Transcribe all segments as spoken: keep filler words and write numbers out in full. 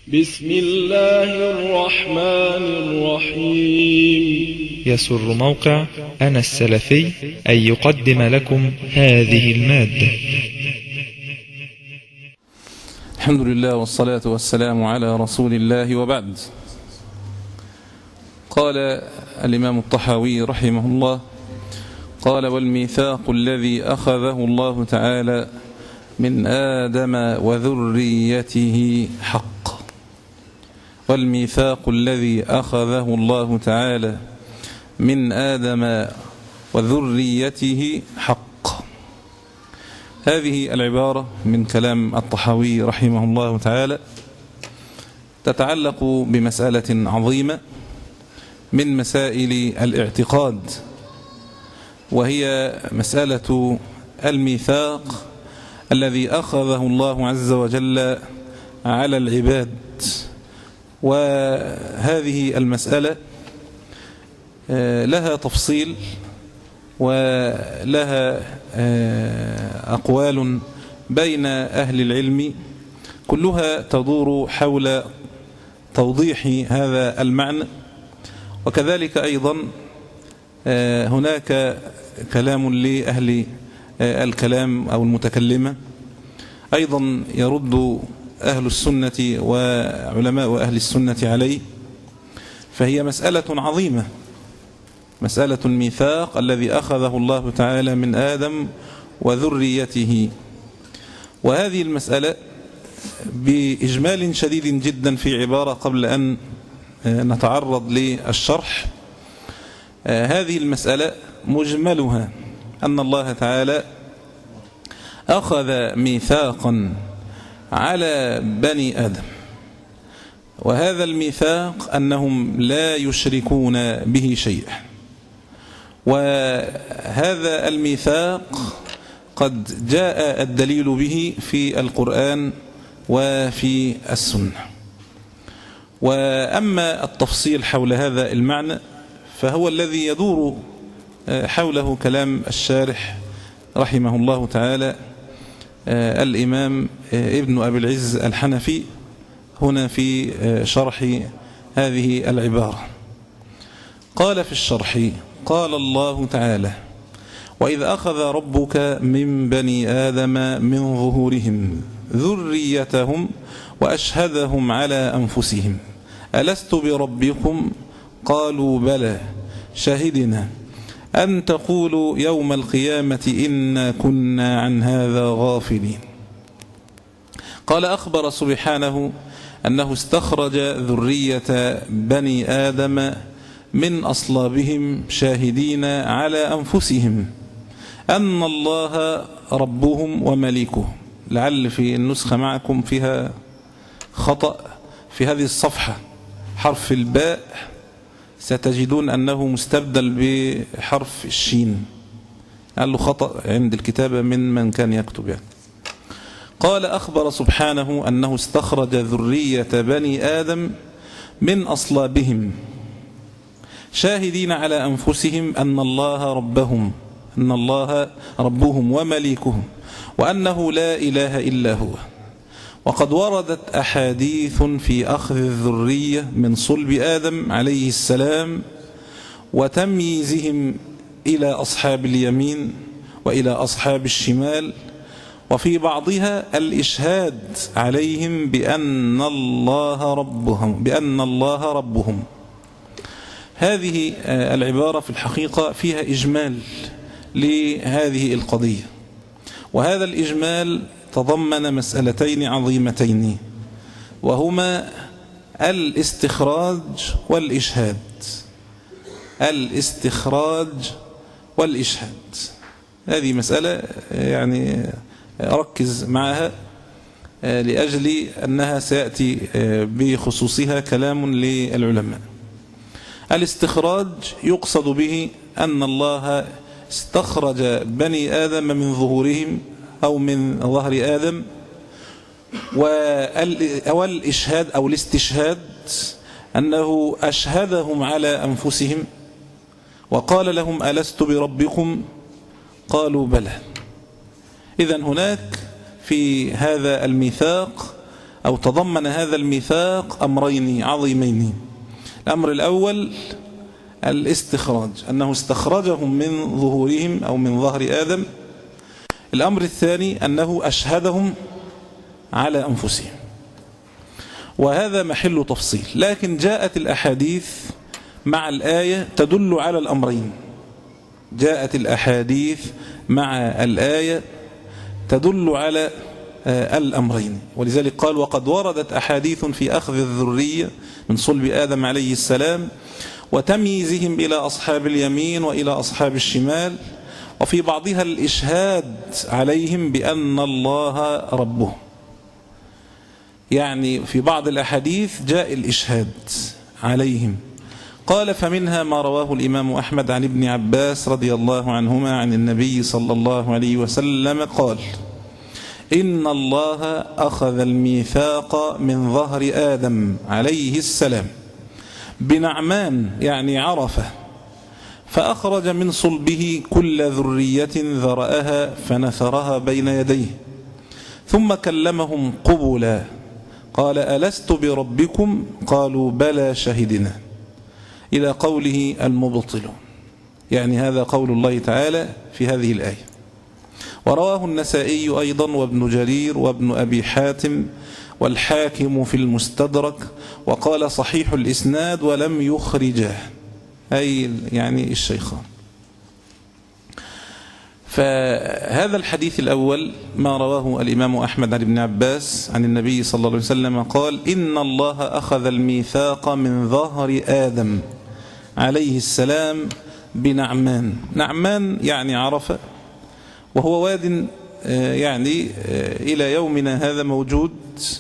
بسم الله الرحمن الرحيم. يسر موقع أنا السلفي أن يقدم لكم هذه المادة. الحمد لله والصلاة والسلام على رسول الله، وبعد. قال الإمام الطحاوي رحمه الله: قال: والميثاق الذي أخذه الله تعالى من آدم وذريته حق. والميثاق الذي أخذه الله تعالى من آدم وذريته حق. هذه العبارة من كلام الطحاوي رحمه الله تعالى تتعلق بمسألة عظيمة من مسائل الاعتقاد، وهي مسألة الميثاق الذي أخذه الله عز وجل على العباد. وهذه المسألة لها تفصيل ولها أقوال بين أهل العلم، كلها تدور حول توضيح هذا المعنى. وكذلك أيضا هناك كلام لأهل الكلام أو المتكلمة، أيضا يرد أهل السنة وعلماء أهل السنة عليه. فهي مسألة عظيمة، مسألة الميثاق الذي أخذه الله تعالى من آدم وذريته. وهذه المسألة بإجمال شديد جدا في عبارة قبل أن نتعرض للشرح. هذه المسألة مجملها أن الله تعالى أخذ ميثاقا على بني آدم، وهذا الميثاق أنهم لا يشركون به شيئا. وهذا الميثاق قد جاء الدليل به في القرآن وفي السنة. وأما التفصيل حول هذا المعنى فهو الذي يدور حوله كلام الشارح رحمه الله تعالى الإمام ابن أبي العز الحنفي هنا في شرح هذه العبارة. قال في الشرح: قال الله تعالى: وإذ أخذ ربك من بني آدم من ظهورهم ذريتهم وأشهدهم على أنفسهم ألست بربكم قالوا بلى شهدنا أن تقولوا يوم القيامة إنا كنا عن هذا غافلين. قال: أخبر سبحانه أنه استخرج ذرية بني آدم من أصلابهم شاهدين على أنفسهم أن الله ربهم ومليكهم. لعل في النسخة معكم فيها خطأ في هذه الصفحة، حرف الباء ستجدون أنه مستبدل بحرف الشين، قال له خطأ عند الكتابة من من كان يكتب يعني. قال: أخبر سبحانه أنه استخرج ذرية بني آدم من أصلابهم شاهدين على أنفسهم أن الله ربهم أن الله ربهم ومليكهم وأنه لا إله إلا هو. وقد وردت أحاديث في أخذ الذرية من صلب آدم عليه السلام وتمييزهم إلى أصحاب اليمين وإلى أصحاب الشمال، وفي بعضها الإشهاد عليهم بأن الله ربهم بأن الله ربهم. هذه العبارة في الحقيقة فيها إجمال لهذه القضية، وهذا الإجمال تضمن مسألتين عظيمتين، وهما الاستخراج والإشهاد. الاستخراج والإشهاد هذه مسألة يعني أركز معها لأجل أنها سيأتي بخصوصها كلام للعلماء. الاستخراج يقصد به أن الله استخرج بني آدم من ظهورهم أو من ظهر آدم، والإشهاد أو الاستشهاد أنه أشهدهم على أنفسهم وقال لهم ألست بربكم قالوا بلى. إذن هناك في هذا الميثاق أو تضمن هذا الميثاق أمرين عظيمين. الأمر الأول الاستخراج، أنه استخرجهم من ظهورهم أو من ظهر آدم. الأمر الثاني أنه أشهدهم على أنفسهم، وهذا محل تفصيل. لكن جاءت الأحاديث مع الآية تدل على الأمرين، جاءت الأحاديث مع الآية تدل على الأمرين، ولذلك قال وقد وردت أحاديث في أخذ الذرية من صلب آدم عليه السلام وتمييزهم إلى أصحاب اليمين وإلى أصحاب الشمال، وفي بعضها الإشهاد عليهم بأن الله ربهم. يعني في بعض الأحاديث جاء الإشهاد عليهم. قال فمنها ما رواه الإمام أحمد عن ابن عباس رضي الله عنهما عن النبي صلى الله عليه وسلم قال إن الله أخذ الميثاق من ظهر آدم عليه السلام بنعمان يعني عرفة، فأخرج من صلبه كل ذرية ذرأها فنثرها بين يديه، ثم كلمهم قبلا قال ألست بربكم قالوا بلى شهدنا، إلى قوله المبطلون. يعني هذا قول الله تعالى في هذه الآية. ورواه النسائي أيضا وابن جرير وابن أبي حاتم والحاكم في المستدرك، وقال صحيح الإسناد ولم يخرجه، أي يعني الشيخان. فهذا الحديث الأول ما رواه الإمام أحمد عن ابن عباس عن النبي صلى الله عليه وسلم قال إن الله أخذ الميثاق من ظهر آدم عليه السلام بنعمان. نعمان يعني عرفة، وهو واد يعني إلى يومنا هذا موجود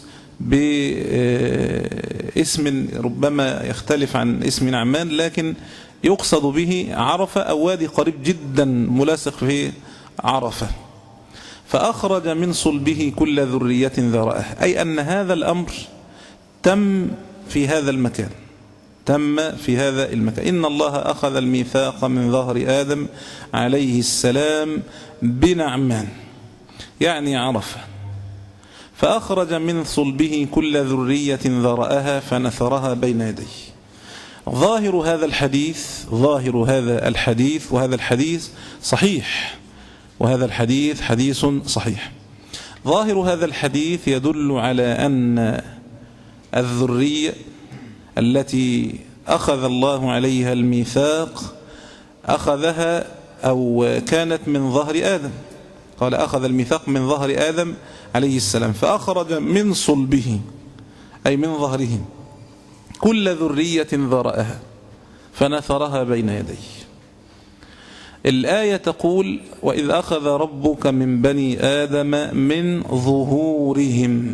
باسم ربما يختلف عن اسم نعمان، لكن يقصد به عرفة أو وادي قريب جدا ملاصق في عرفة. فأخرج من صلبه كل ذرية ذرأه، أي أن هذا الأمر تم في هذا المكان، تم في هذا المكان. إن الله أخذ الميثاق من ظهر آدم عليه السلام بنعمان يعني عرفة، فأخرج من صلبه كل ذرية ذرأها فنثرها بين يديه. ظاهر هذا الحديث ظاهر هذا الحديث وهذا الحديث صحيح، وهذا الحديث حديث صحيح. ظاهر هذا الحديث يدل على أن الذرية التي أخذ الله عليها الميثاق أخذها أو كانت من ظهر آدم. قال أخذ الميثاق من ظهر آدم عليه السلام فأخرج من صلبه أي من ظهره كل ذرية ذرأها فنثرها بين يديه. الآية تقول وإذ أخذ ربك من بني آدم من ظهورهم،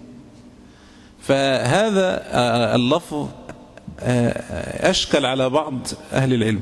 فهذا اللفظ أشكل على بعض أهل العلم،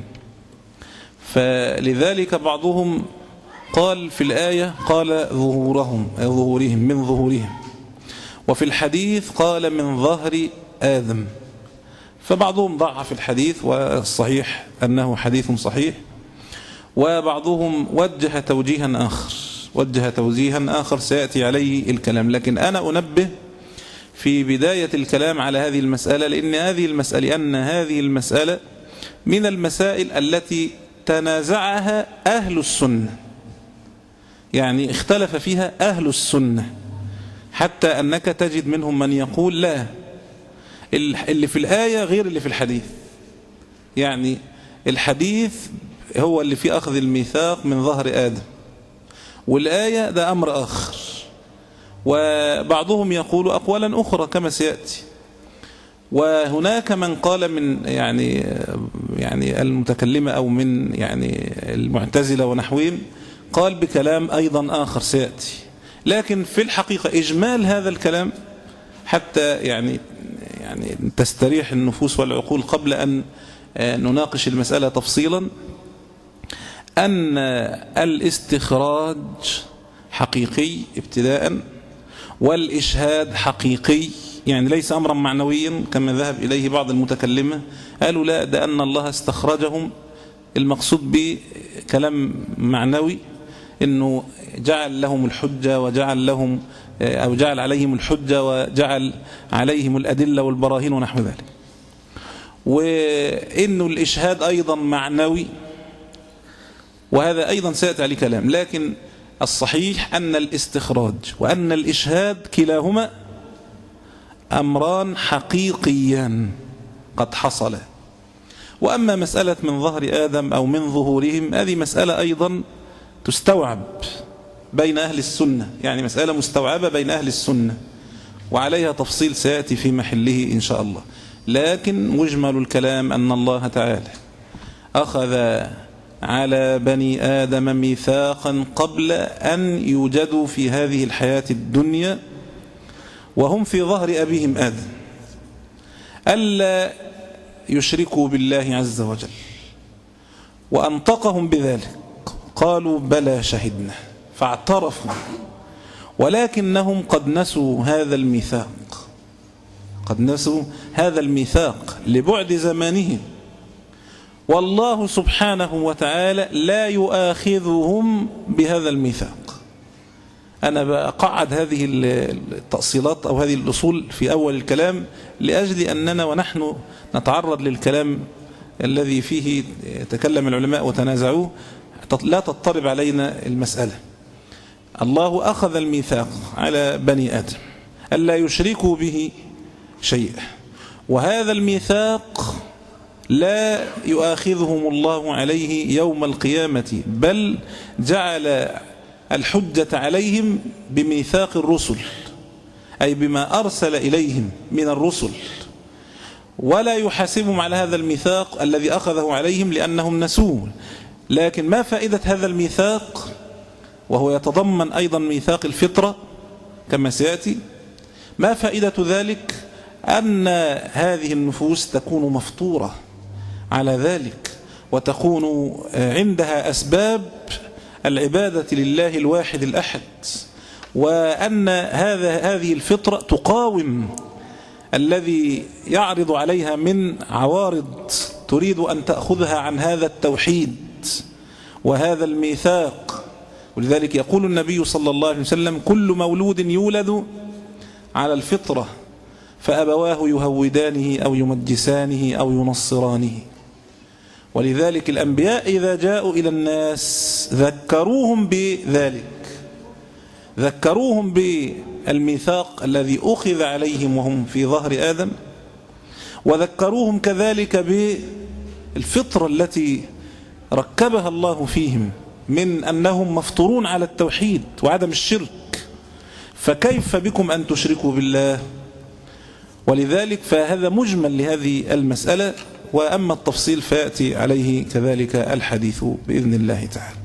فلذلك بعضهم قال في الآية قال ظهورهم ظهورهم من ظهورهم، وفي الحديث قال من ظهر آدم، فبعضهم ضعف الحديث والصحيح أنه حديث صحيح، وبعضهم وجه توجيها آخر وجه توجيها آخر سيأتي عليه الكلام. لكن أنا أنبه في بداية الكلام على هذه المسألة، لأن هذه المسألة أن هذه المسألة من المسائل التي تنازعها أهل السنة، يعني اختلف فيها أهل السنة، حتى أنك تجد منهم من يقول لا، اللي في الآية غير اللي في الحديث. يعني الحديث هو اللي فيه أخذ الميثاق من ظهر آدم، والآية ده أمر آخر. وبعضهم يقول أقوالا أخرى كما سيأتي. وهناك من قال من يعني يعني المتكلمة أو من يعني المعتزلة ونحوهم قال بكلام أيضا آخر سيأتي. لكن في الحقيقة إجمال هذا الكلام حتى يعني يعني تستريح النفوس والعقول قبل أن نناقش المسألة تفصيلا، أن الاستخراج حقيقي ابتداء، والإشهاد حقيقي، يعني ليس أمرا معنويا كما ذهب إليه بعض المتكلمة. قالوا لا، ده أن الله استخرجهم المقصود بكلام معنوي، أنه جعل لهم الحجة وجعل لهم أو جعل عليهم الحجة وجعل عليهم الأدلة والبراهين ونحو ذلك. وإن الإشهاد أيضا معنوي، وهذا أيضا سيأتي عليه كلام، لكن الصحيح أن الاستخراج وأن الإشهاد كلاهما أمران حقيقيان قد حصلا. وأما مسألة من ظهر آدم أو من ظهورهم، هذه مسألة أيضا تستوعب بين أهل السنة، يعني مسألة مستوعبة بين أهل السنة، وعليها تفصيل سيأتي في محله إن شاء الله. لكن مجمل الكلام أن الله تعالى أخذ على بني آدم ميثاقا قبل أن يوجدوا في هذه الحياة الدنيا وهم في ظهر أبيهم آدم، ألا يشركوا بالله عز وجل، وأنطقهم بذلك، قالوا بلى شهدنا، فاعترفوا، ولكنهم قد نسوا هذا الميثاق، قد نسوا هذا الميثاق لبعد زمانهم، والله سبحانه وتعالى لا يؤاخذهم بهذا الميثاق. أنا بقعد هذه التأصيلات أو هذه الأصول في أول الكلام لأجل أننا ونحن نتعرض للكلام الذي فيه تكلم العلماء وتنازعوه لا تضطرب علينا المسألة. الله أخذ الميثاق على بني آدم ألا يشركوا به شيئا، وهذا الميثاق لا يؤاخذهم الله عليه يوم القيامة، بل جعل الحجة عليهم بميثاق الرسل، أي بما أرسل إليهم من الرسل، ولا يحاسبهم على هذا الميثاق الذي أخذه عليهم لأنهم نسوه. لكن ما فائدة هذا الميثاق وهو يتضمن أيضا ميثاق الفطرة كما سيأتي؟ ما فائدة ذلك؟ أن هذه النفوس تكون مفطورة على ذلك، وتكون عندها أسباب العبادة لله الواحد الأحد، وأن هذا هذه الفطرة تقاوم الذي يعرض عليها من عوارض تريد أن تأخذها عن هذا التوحيد وهذا الميثاق. ولذلك يقول النبي صلى الله عليه وسلم: كل مولود يولد على الفطرة فأبواه يهودانه أو يمجسانه أو ينصرانه. ولذلك الأنبياء إذا جاءوا إلى الناس ذكروهم بذلك، ذكروهم بالميثاق الذي أخذ عليهم وهم في ظهر آدم، وذكروهم كذلك بالفطرة التي ركبها الله فيهم من أنهم مفطورون على التوحيد وعدم الشرك، فكيف بكم أن تشركوا بالله؟ ولذلك فهذا مجمل لهذه المسألة، وأما التفصيل فيأتي عليه كذلك الحديث بإذن الله تعالى.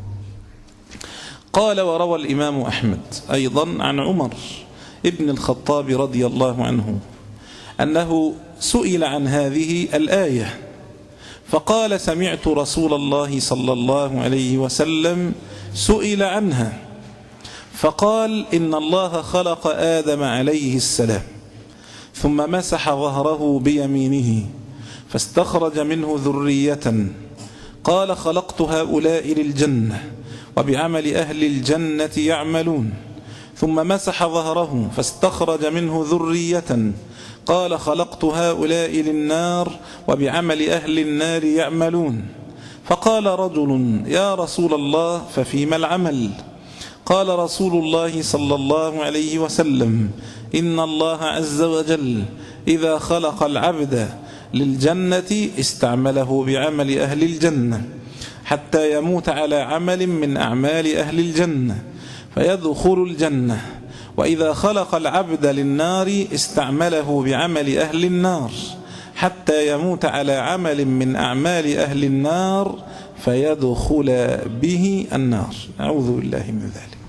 قال: وروى الإمام أحمد أيضا عن عمر ابن الخطاب رضي الله عنه أنه سئل عن هذه الآية فقال: سمعت رسول الله صلى الله عليه وسلم سئل عنها فقال: إن الله خلق آدم عليه السلام ثم مسح ظهره بيمينه فاستخرج منه ذرية، قال: خلقت هؤلاء للجنة وبعمل أهل الجنة يعملون. ثم مسح ظهره فاستخرج منه ذرية، قال: خلقت هؤلاء للنار وبعمل أهل النار يعملون. فقال رجل: يا رسول الله ففيما العمل؟ قال رسول الله صلى الله عليه وسلم: إن الله عز وجل إذا خلق العبد للجنة استعمله بعمل أهل الجنة حتى يموت على عمل من أعمال أهل الجنة فيدخل الجنة، وإذا خلق العبد للنار استعمله بعمل أهل النار حتى يموت على عمل من أعمال أهل النار فيدخل به النار. أعوذ بالله من ذلك.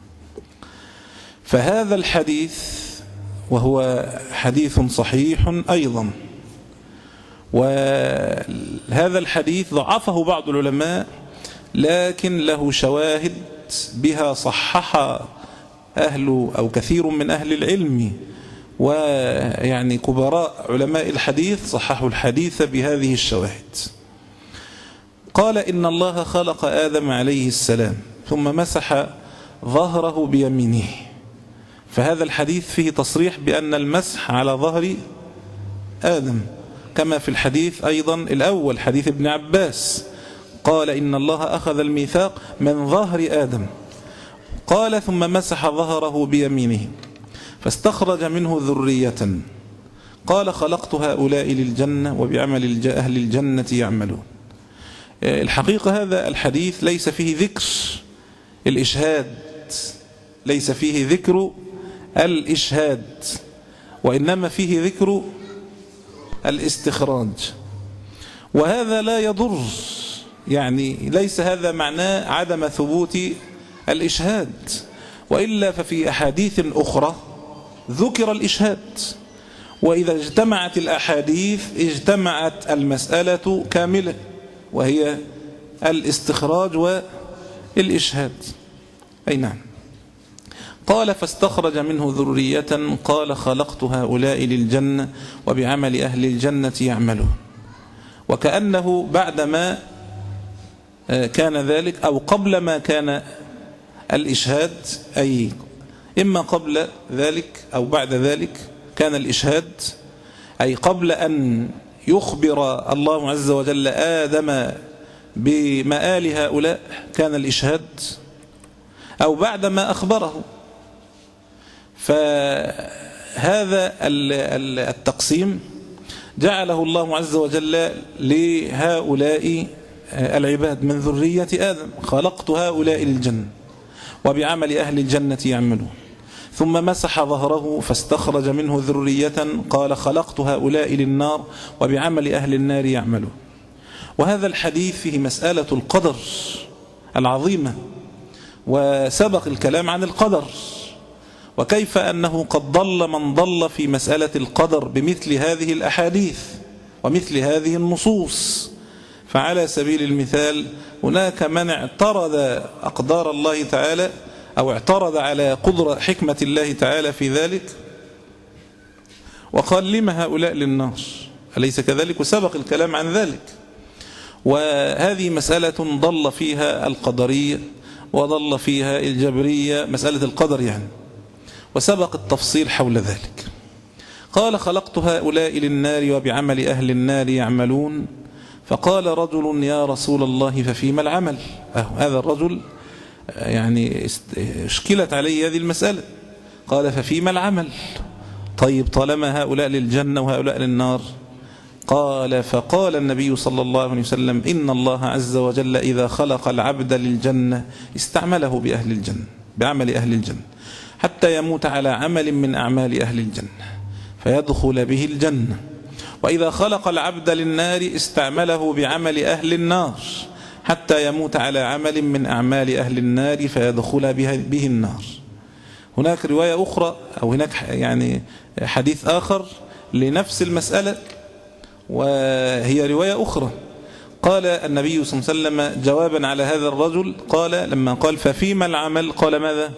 فهذا الحديث وهو حديث صحيح أيضا، وهذا الحديث ضعفه بعض العلماء لكن له شواهد بها صحح أهل أو كثير من أهل العلم، ويعني كبراء علماء الحديث صححوا الحديث بهذه الشواهد. قال: إن الله خلق آدم عليه السلام ثم مسح ظهره بيمينه فهذا الحديث فيه تصريح بأن المسح على ظهر آدم، كما في الحديث أيضا الأول حديث ابن عباس قال إن الله أخذ الميثاق من ظهر آدم، قال ثم مسح ظهره بيمينه فاستخرج منه ذرية، قال خلقت هؤلاء للجنة وبعمل أهل الجنة يعملون. الحقيقة هذا الحديث ليس فيه ذكر الإشهاد، ليس فيه ذكر الإشهاد، وإنما فيه ذكر الاستخراج، وهذا لا يضر، يعني ليس هذا معناه عدم ثبوت الإشهاد، وإلا ففي أحاديث أخرى ذكر الإشهاد، وإذا اجتمعت الأحاديث اجتمعت المسألة كاملة، وهي الاستخراج والإشهاد. أي نعم. قال فاستخرج منه ذرية، قال خلقت هؤلاء للجنة وبعمل أهل الجنة يعملون. وكأنه بعدما كان ذلك أو قبل ما كان الإشهاد، أي إما قبل ذلك أو بعد ذلك كان الإشهاد، أي قبل أن يخبر الله عز وجل آدم بمآل هؤلاء كان الإشهاد، أو بعدما أخبره. فهذا التقسيم جعله الله عز وجل لهؤلاء العباد من ذرية آدم، خلقت هؤلاء للجنة وبعمل أهل الجنة يعملون، ثم مسح ظهره فاستخرج منه ذرية، قال خلقت هؤلاء للنار وبعمل أهل النار يعملون. وهذا الحديث فيه مسألة القدر العظيمة، وسبق الكلام عن القدر، وكيف أنه قد ضل من ضل في مسألة القدر بمثل هذه الأحاديث ومثل هذه النصوص. فعلى سبيل المثال هناك من اعترض أقدار الله تعالى أو اعترض على قدرة حكمة الله تعالى في ذلك، وقال لما هؤلاء للنار، أليس كذلك؟ وسبق الكلام عن ذلك. وهذه مسألة ضل فيها القدرية وضل فيها الجبرية، مسألة القدر يعني، وسبق التفصيل حول ذلك. قال خلقت هؤلاء للنار وبعمل أهل النار يعملون، فقال رجل يا رسول الله ففيما العمل؟ أهو هذا الرجل يعني اشكلت عليه هذه المسألة، قال ففيما العمل؟ طيب طالما هؤلاء للجنة وهؤلاء للنار. قال فقال النبي صلى الله عليه وسلم إن الله عز وجل إذا خلق العبد للجنة استعمله بأهل الجنة بعمل أهل الجنة حتى يموت على عمل من أعمال أهل الجنة فيدخل به الجنة، وإذا خلق العبد للنار استعمله بعمل أهل النار حتى يموت على عمل من أعمال أهل النار فيدخل به النار. هناك رواية أخرى أو هناك يعني حديث آخر لنفس المسألة، وهي رواية أخرى. قال النبي صلى الله عليه وسلم جوابا على هذا الرجل، قال لما قال ففيما العمل؟ قال ماذا؟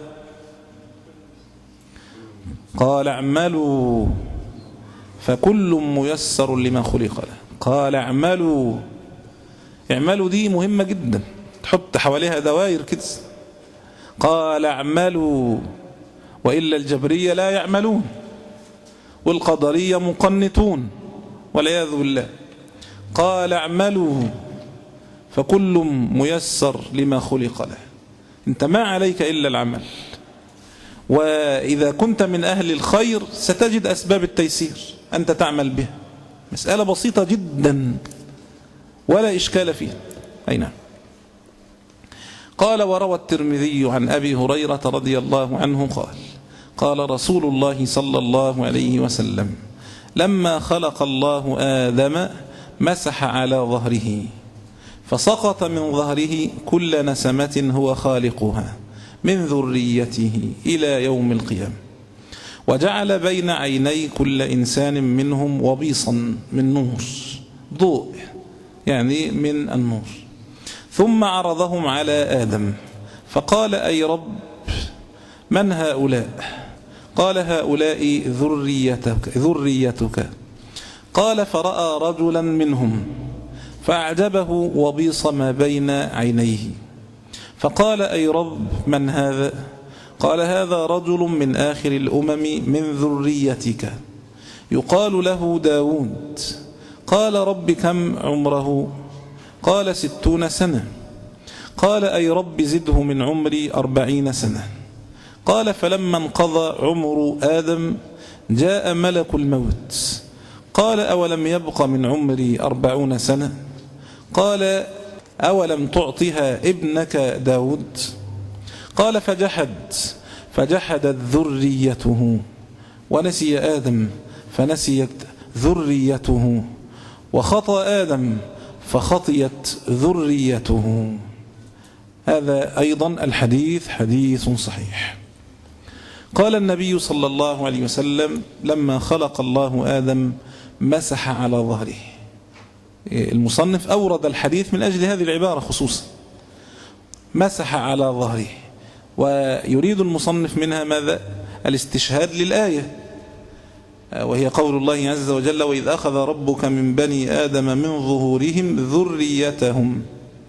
قال اعملوا فكل ميسر لما خلق له. قال اعملوا، اعملوا دي مهمة جدا، تحط حواليها دوائر كده. قال اعملوا، وإلا الجبرية لا يعملون والقدرية مقنتون والعياذ بالله. قال اعملوا فكل ميسر لما خلق له، انت ما عليك إلا العمل، وإذا كنت من أهل الخير ستجد أسباب التيسير أنت تعمل بها. مسألة بسيطة جدا ولا إشكال فيها. أي نعم. قال وروى الترمذي عن أبي هريرة رضي الله عنه قال قال رسول الله صلى الله عليه وسلم لما خلق الله آدم مسح على ظهره فسقط من ظهره كل نسمة هو خالقها من ذريته إلى يوم القيامة، وجعل بين عيني كل إنسان منهم وبيصا من نور، ضوء يعني من النور، ثم عرضهم على آدم فقال أي رب من هؤلاء؟ قال هؤلاء ذريتك, ذريتك. قال فرأى رجلا منهم فأعجبه وبيص ما بين عينيه، فقال أي رب من هذا؟ قال هذا رجل من آخر الأمم من ذريتك يقال له داود. قال رب كم عمره؟ قال ستون سنة. قال أي رب زده من عمري أربعين سنة. قال فلما انقضى عمر آدم جاء ملك الموت. قال أولم يبق من عمري أربعون سنة؟ قال أولم تعطها ابنك داود؟ قال فجحد فجحدت ذريته، ونسي آدم فنسيت ذريته، وخطأ آدم فخطيت ذريته. هذا أيضا الحديث حديث صحيح. قال النبي صلى الله عليه وسلم لما خلق الله آدم مسح على ظهره. المصنف أورد الحديث من أجل هذه العبارة خصوصا، مسح على ظهره، ويريد المصنف منها ماذا؟ الاستشهاد للآية، وهي قول الله عز وجل وإذ أخذ ربك من بني آدم من ظهورهم ذريتهم.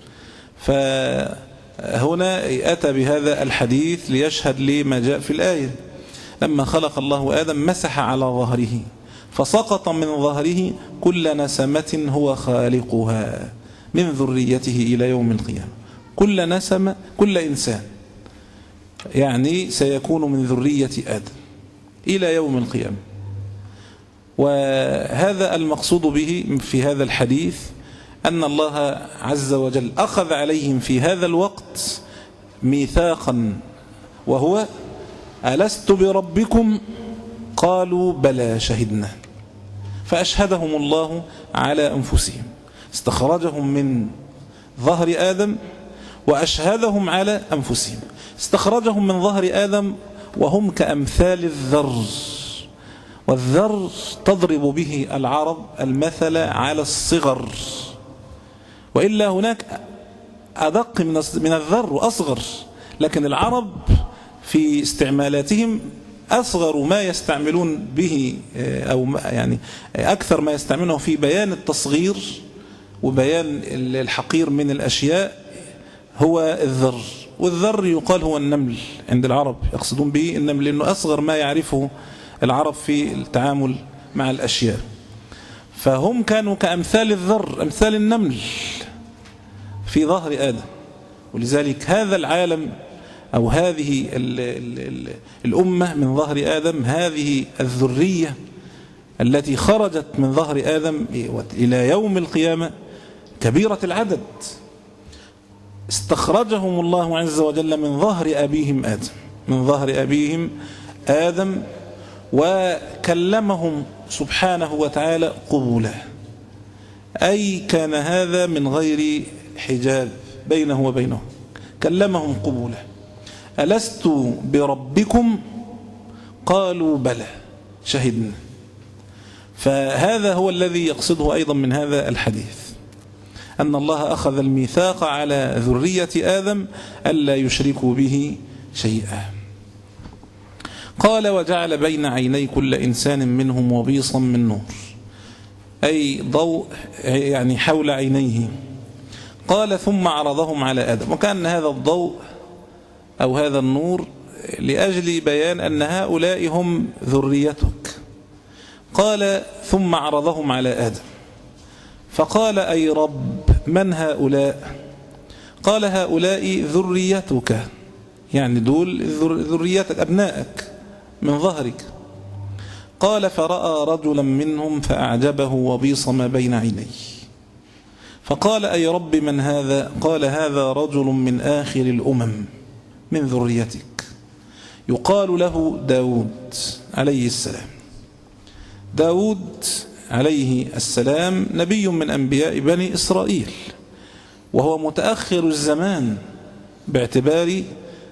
فهنا أتى بهذا الحديث ليشهد لما جاء في الآية. لما خلق الله آدم مسح على ظهره فسقط من ظهره كل نسمة هو خالقها من ذريته إلى يوم القيامة. كل نسمة، كل إنسان يعني سيكون من ذرية آدم إلى يوم القيامة. وهذا المقصود به في هذا الحديث أن الله عز وجل أخذ عليهم في هذا الوقت ميثاقا، وهو ألست بربكم؟ قالوا بلى شهدنا. فأشهدهم الله على أنفسهم، استخرجهم من ظهر آدم وأشهدهم على أنفسهم. استخرجهم من ظهر آدم وهم كأمثال الذر، والذر تضرب به العرب المثل على الصغر، وإلا هناك أدق من الذر وأصغر، لكن العرب في استعمالاتهم أصغر ما يستعملون به، أو يعني أكثر ما يستعملونه في بيان التصغير وبيان الحقير من الأشياء هو الذر. والذر يقال هو النمل عند العرب، يقصدون به النمل لأنه أصغر ما يعرفه العرب في التعامل مع الأشياء. فهم كانوا كأمثال الذر، أمثال النمل في ظهر آدم. ولذلك هذا العالم أو هذه ال ال ال الأمة من ظهر آدم، هذه الذرية التي خرجت من ظهر آدم إلى يوم القيامة كبيرة العدد. استخرجهم الله عز وجل من ظهر أبيهم آدم، من ظهر أبيهم آدم، وكلمهم سبحانه وتعالى قبولا، أي كان هذا من غير حجاب بينه وبينه، كلمهم قبولا. ألست بربكم؟ قالوا بلى شهدنا. فهذا هو الذي يقصده أيضا من هذا الحديث، أن الله أخذ الميثاق على ذرية آدم ألا يشركوا به شيئا. قال وجعل بين عيني كل إنسان منهم وبيصا من نور، أي ضوء يعني حول عينيه. قال ثم عرضهم على آدم، وكان هذا الضوء أو هذا النور لأجل بيان أن هؤلاء هم ذريتك. قال ثم عرضهم على آدم فقال أي رب من هؤلاء؟ قال هؤلاء ذريتك، يعني دول ذريتك أبنائك من ظهرك. قال فرأى رجلا منهم فأعجبه وبيص ما بين عينيه، فقال أي رب من هذا؟ قال هذا رجل من آخر الأمم من ذريتك يقال له داود عليه السلام. داود عليه السلام نبي من أنبياء بني إسرائيل، وهو متأخر الزمان باعتبار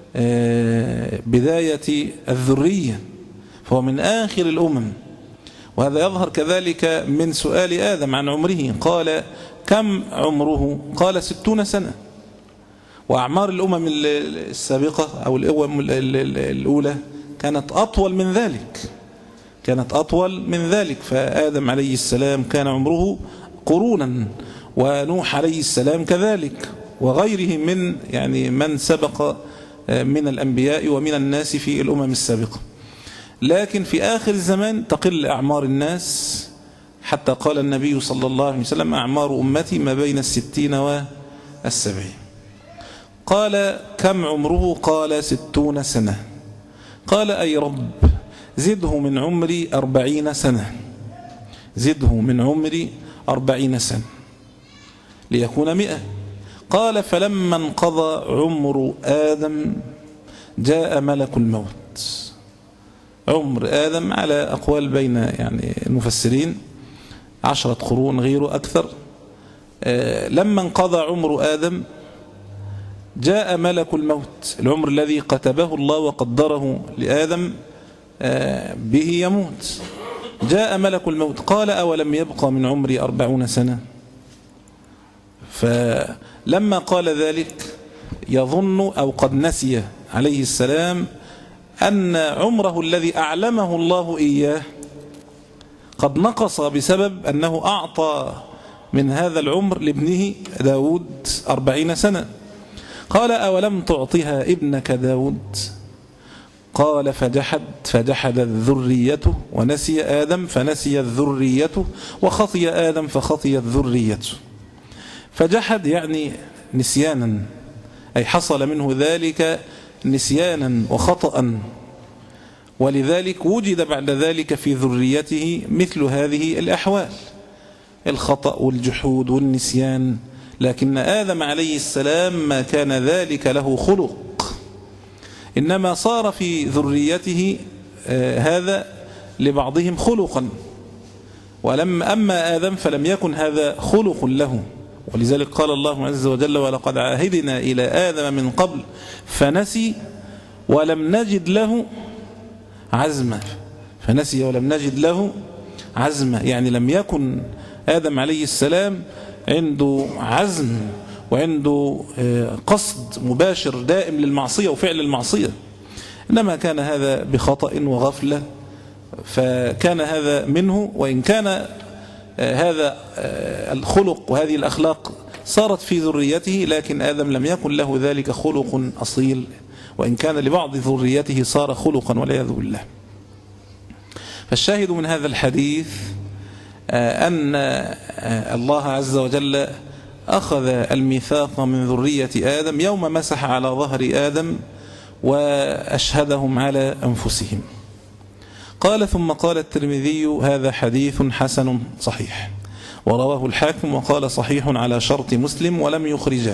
بداية الذرية، فهو من آخر الأمم. وهذا يظهر كذلك من سؤال آدم عن عمره، قال كم عمره؟ قال ستون سنة. وأعمار الأمم السابقة أو الأمم الأولى كانت أطول من ذلك، كانت أطول من ذلك. فآدم عليه السلام كان عمره قرونا، ونوح عليه السلام كذلك، وغيره من يعني من سبق من الأنبياء ومن الناس في الأمم السابقة. لكن في آخر الزمان تقل أعمار الناس، حتى قال النبي صلى الله عليه وسلم أعمار أمتي ما بين الستين والسبعين. قال كم عمره؟ قال ستون سنة. قال أي رب زده من عمري أربعين سنة، زده من عمري أربعين سنة ليكون مئة. قال فلما انقضى عمر آدم جاء ملك الموت. عمر آدم على أقوال بين يعني المفسرين عشرة قرون غيره أكثر. لما انقضى عمر آدم جاء ملك الموت، العمر الذي كتبه الله وقدره لآدم به يموت. جاء ملك الموت قال أولم يبقى من عمري أربعون سنة؟ فلما قال ذلك يظن أو قد نسي عليه السلام أن عمره الذي أعلمه الله إياه قد نقص بسبب أنه أعطى من هذا العمر لابنه داود أربعين سنة. قال أولم تعطها ابنك داود؟ قال فجحد فجحدت ذريته، ونسي آدم فنسيت ذريته، وخطي آدم فخطيت ذريته. فجحد يعني نسيانا، أي حصل منه ذلك نسيانا وخطأ، ولذلك وجد بعد ذلك في ذريته مثل هذه الأحوال، الخطأ والجحود والنسيان. لكن آدم عليه السلام ما كان ذلك له خلق، إنما صار في ذريته هذا لبعضهم خلقا، ولما أما آدم فلم يكن هذا خلق له. ولذلك قال الله عز وجل ولقد عاهدنا إلى آدم من قبل فنسي ولم نجد له عزما. فنسي ولم نجد له عزما، يعني لم يكن آدم عليه السلام عنده عزم وعنده قصد مباشر دائم للمعصية وفعل المعصية، إنما كان هذا بخطأ وغفلة، فكان هذا منه. وإن كان هذا الخلق وهذه الأخلاق صارت في ذريته، لكن آدم لم يكن له ذلك خلق أصيل، وإن كان لبعض ذريته صار خلقا والعياذ بالله. فالشاهد من هذا الحديث أن الله عز وجل أخذ الميثاق من ذرية آدم يوم مسح على ظهر آدم وأشهدهم على أنفسهم. قال ثم قال الترمذي هذا حديث حسن صحيح، ورواه الحاكم وقال صحيح على شرط مسلم ولم يخرجه.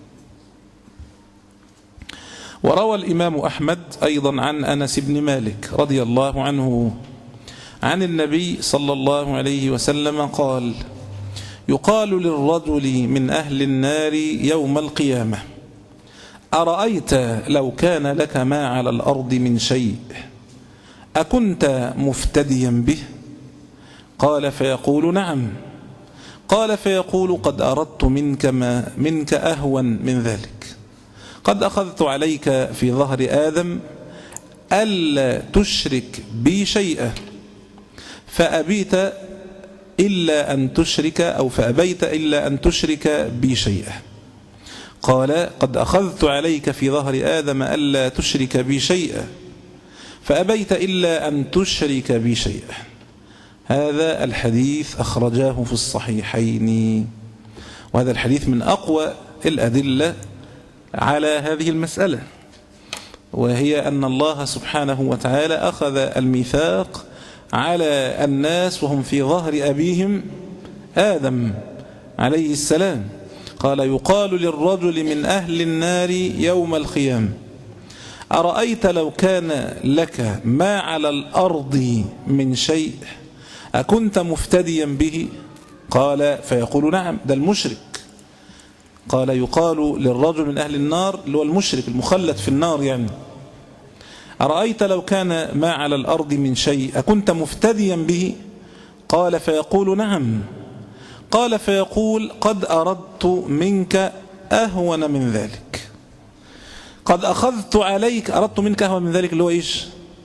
وروى الإمام أحمد أيضا عن أنس بن مالك رضي الله عنه عن النبي صلى الله عليه وسلم قال يقال للرجل من أهل النار يوم القيامة أرأيت لو كان لك ما على الأرض من شيء أكنت مفتديا به؟ قال فيقول نعم. قال فيقول قد أردت منك, ما منك أهون من ذلك، قد أخذت عليك في ظهر آدم ألا تشرك بي شيئا فأبيت إلا أن تشرك أو فأبيت إلا أن تشرك بي شيئا. قال قد أخذت عليك في ظهر آدم ألا تشرك بي شيئا فأبيت إلا أن تشرك بي شيئا. هذا الحديث أخرجاه في الصحيحين، وهذا الحديث من أقوى الأدلة على هذه المسألة، وهي أن الله سبحانه وتعالى أخذ الميثاق على الناس وهم في ظهر أبيهم آدم عليه السلام. قال يقال للرجل من أهل النار يوم القيامة أرأيت لو كان لك ما على الأرض من شيء أكنت مفتديا به؟ قال فيقول نعم. ده المشرك. قال يقال للرجل من أهل النار اللي هو المشرك المخلد في النار، يعني أرأيت لو كان ما على الأرض من شيء أكنت مفتديا به؟ قال فيقول نعم. قال فيقول قد أردت منك أهون من ذلك، قد أخذت عليك. أردت منك أهون من ذلك اللي هو إيش؟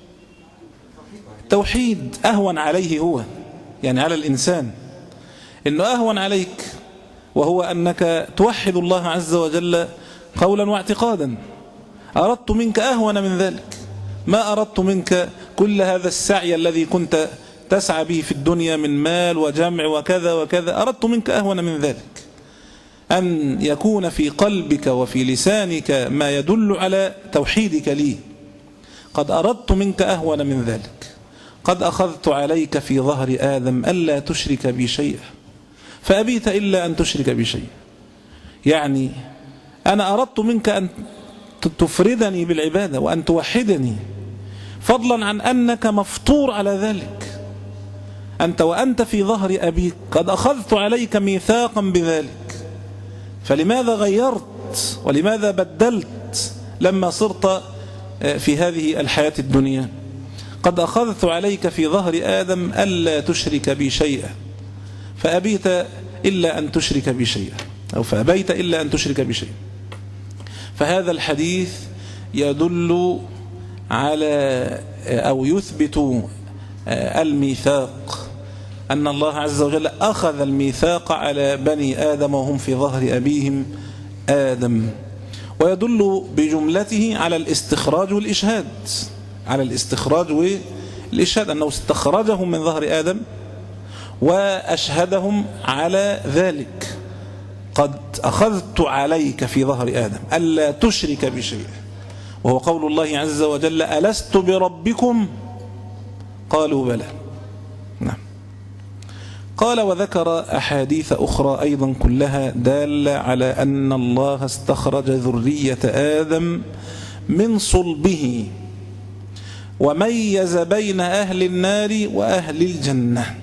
التوحيد. أهون عليه هو يعني على الإنسان إنه أهون عليك، وهو أنك توحد الله عز وجل قولا واعتقادا. أردت منك أهون من ذلك، ما أردت منك كل هذا السعي الذي كنت تسعى به في الدنيا من مال وجمع وكذا وكذا، أردت منك أهون من ذلك، أن يكون في قلبك وفي لسانك ما يدل على توحيدك لي. قد أردت منك أهون من ذلك، قد أخذت عليك في ظهر آدم ألا تشرك بي شيئا فأبيت إلا أن تشرك بي شيئا. يعني أنا أردت منك أن تفردني بالعبادة وأن توحدني، فضلا عن أنك مفطور على ذلك. أنت وأنت في ظهر أبيك قد أخذت عليك ميثاقا بذلك، فلماذا غيرت ولماذا بدلت لما صرت في هذه الحياة الدنيا؟ قد أخذت عليك في ظهر آدم ألا تشرك بي شيئا فأبيت إلا أن تشرك بي شيئا، أو فأبيت إلا أن تشرك بي شيئا. فهذا الحديث يدل على أو يثبت الميثاق، أن الله عز وجل أخذ الميثاق على بني آدم وهم في ظهر أبيهم آدم، ويدل بجملته على الاستخراج والإشهاد، على الاستخراج والإشهاد، أنه استخرجهم من ظهر آدم وأشهدهم على ذلك. قد أخذت عليك في ظهر آدم ألا تشرك بشيء، وهو قول الله عز وجل ألست بربكم قالوا بلى. نعم. قال وذكر أحاديث أخرى أيضا كلها دالة على أن الله استخرج ذرية آدم من صلبه وميز بين أهل النار وأهل الجنة.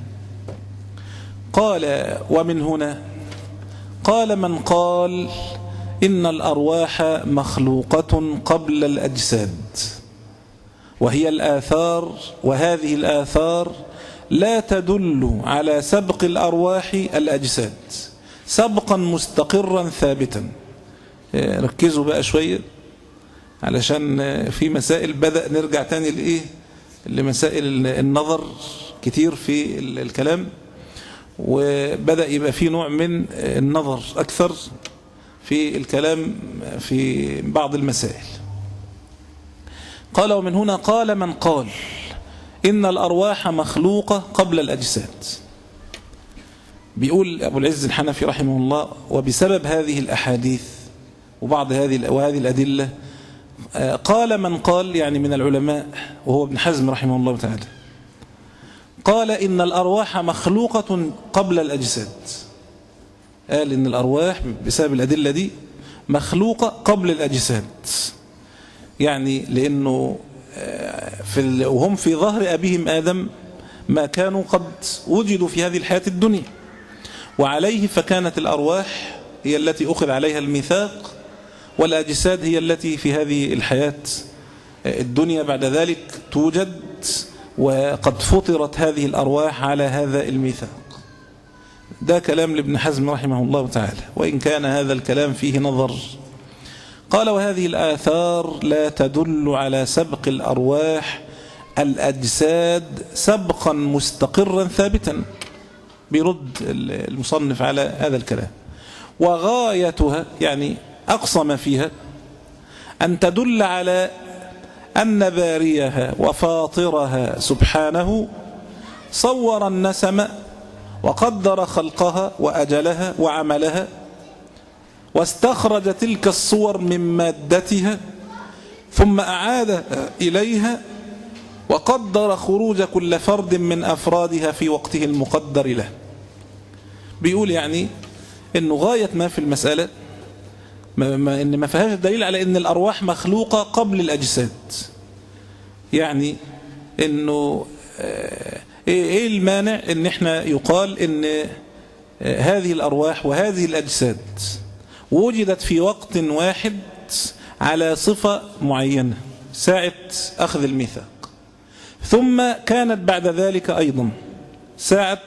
قال ومن هنا قال من قال إن الأرواح مخلوقة قبل الأجساد، وهي الآثار، وهذه الآثار لا تدل على سبق الأرواح الأجساد سبقا مستقرا ثابتا. ركزوا بقى شوية علشان في مسائل بدأ نرجع تاني لإيه لمسائل النظر كتير في الكلام، وبدأ يبقى في نوع من النظر أكثر في الكلام في بعض المسائل. قال ومن هنا قال من قال إن الأرواح مخلوقة قبل الأجساد. بيقول أبو العز الحنفي رحمه الله وبسبب هذه الأحاديث وبعض هذه وهذه الأدلة قال من قال يعني من العلماء وهو ابن حزم رحمه الله تعالى، قال إن الأرواح مخلوقة قبل الأجساد. قال إن الأرواح بسبب الأدلة دي مخلوقة قبل الأجساد، يعني لأنه في وهم في ظهر أبيهم آدم ما كانوا قد وجدوا في هذه الحياة الدنيا، وعليه فكانت الأرواح هي التي أخذ عليها الميثاق، والأجساد هي التي في هذه الحياة الدنيا بعد ذلك توجد، وقد فطرت هذه الأرواح على هذا الميثاق. ده كلام لابن حزم رحمه الله تعالى، وإن كان هذا الكلام فيه نظر. قال وهذه الآثار لا تدل على سبق الأرواح الأجساد سبقا مستقرا ثابتا. بيرد المصنف على هذا الكلام. وغايتها يعني أقصى ما فيها أن تدل على أن باريها وفاطرها سبحانه صور النسم وقدر خلقها وأجلها وعملها، واستخرج تلك الصور من مادتها ثم أعاد إليها، وقدر خروج كل فرد من أفرادها في وقته المقدر له. بيقول يعني إنه غاية ما في المسألة ما ما إن ما فيهاش دليل على إن الأرواح مخلوقة قبل الأجساد. يعني إنه إيه المانع إن إحنا يقال إن هذه الأرواح وهذه الأجساد وجدت في وقت واحد على صفة معينة ساعة أخذ الميثاق، ثم كانت بعد ذلك أيضا ساعة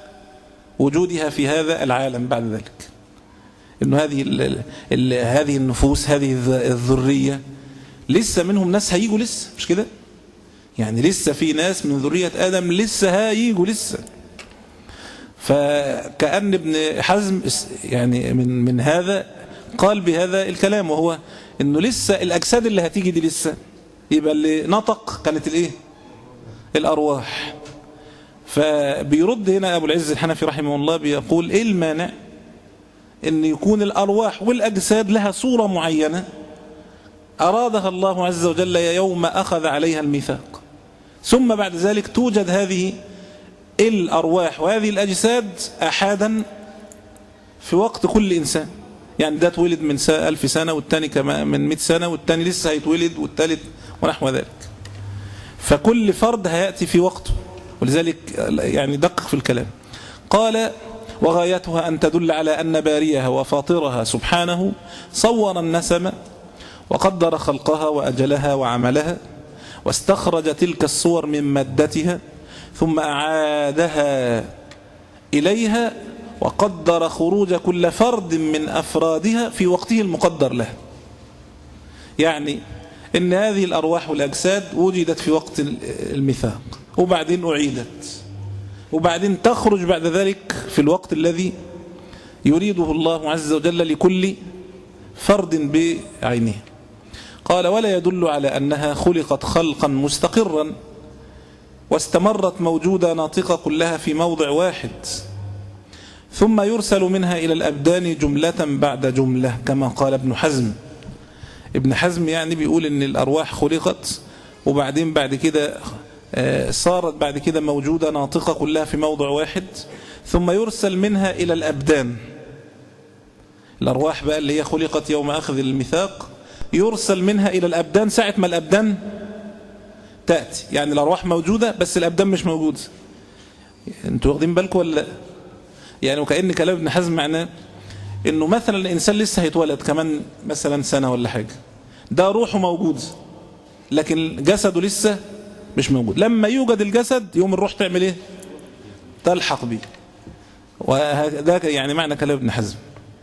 وجودها في هذا العالم بعد ذلك، إنه هذه ال ال هذه النفوس هذه الذرية لسه منهم ناس هيجوا لسه، مش كده؟ يعني لسه في ناس من ذرية آدم لسه هيجوا لسه. فكأن ابن حزم يعني من من هذا قال بهذا الكلام، وهو انه لسه الاجساد اللي هتيجي دي لسه، يبقى اللي نطق كانت الايه؟ الارواح. فبيرد هنا ابو العز الحنفي رحمه الله بيقول ايه المانع ان يكون الارواح والاجساد لها صورة معينة ارادها الله عز وجل يوم اخذ عليها الميثاق، ثم بعد ذلك توجد هذه الارواح وهذه الاجساد احادا في وقت كل انسان. يعني ده اتولد من ألف سنة والتاني كمان من مئة سنة والتاني لسه هيتولد والتالت ونحو ذلك. فكل فرد هيأتي في وقته، ولذلك يعني دقق في الكلام. قال وغايتها أن تدل على أن باريها وفاطرها سبحانه صور النسم وقدر خلقها وأجلها وعملها، واستخرج تلك الصور من مادتها ثم أعادها إليها، وقدر خروج كل فرد من أفرادها في وقته المقدر له. يعني إن هذه الأرواح والأجساد وجدت في وقت الميثاق وبعدين أعيدت، وبعدين تخرج بعد ذلك في الوقت الذي يريده الله عز وجل لكل فرد بعينه. قال ولا يدل على أنها خلقت خلقا مستقرا واستمرت موجودة ناطقة كلها في موضع واحد، ثم يرسل منها إلى الأبدان جملة بعد جملة كما قال ابن حزم. ابن حزم يعني بيقول إن الأرواح خلقت وبعدين بعد كده صارت بعد كده موجودة ناطقة كلها في موضع واحد، ثم يرسل منها إلى الأبدان. الأرواح بقى اللي هي خلقت يوم أخذ الميثاق يرسل منها إلى الأبدان ساعة ما الأبدان تأتي. يعني الأرواح موجودة بس الأبدان مش موجودة. انتوا واخدين بالكم ولا؟ يعني وكأن كلام ابن حزم معناه انه مثلا الانسان لسه هيتولد كمان مثلا سنة ولا حاجة، ده روحه موجود لكن جسده لسه مش موجود. لما يوجد الجسد يوم الروح تعمل ايه؟ تلحق به. وده يعني معنى كلام ابن حزم.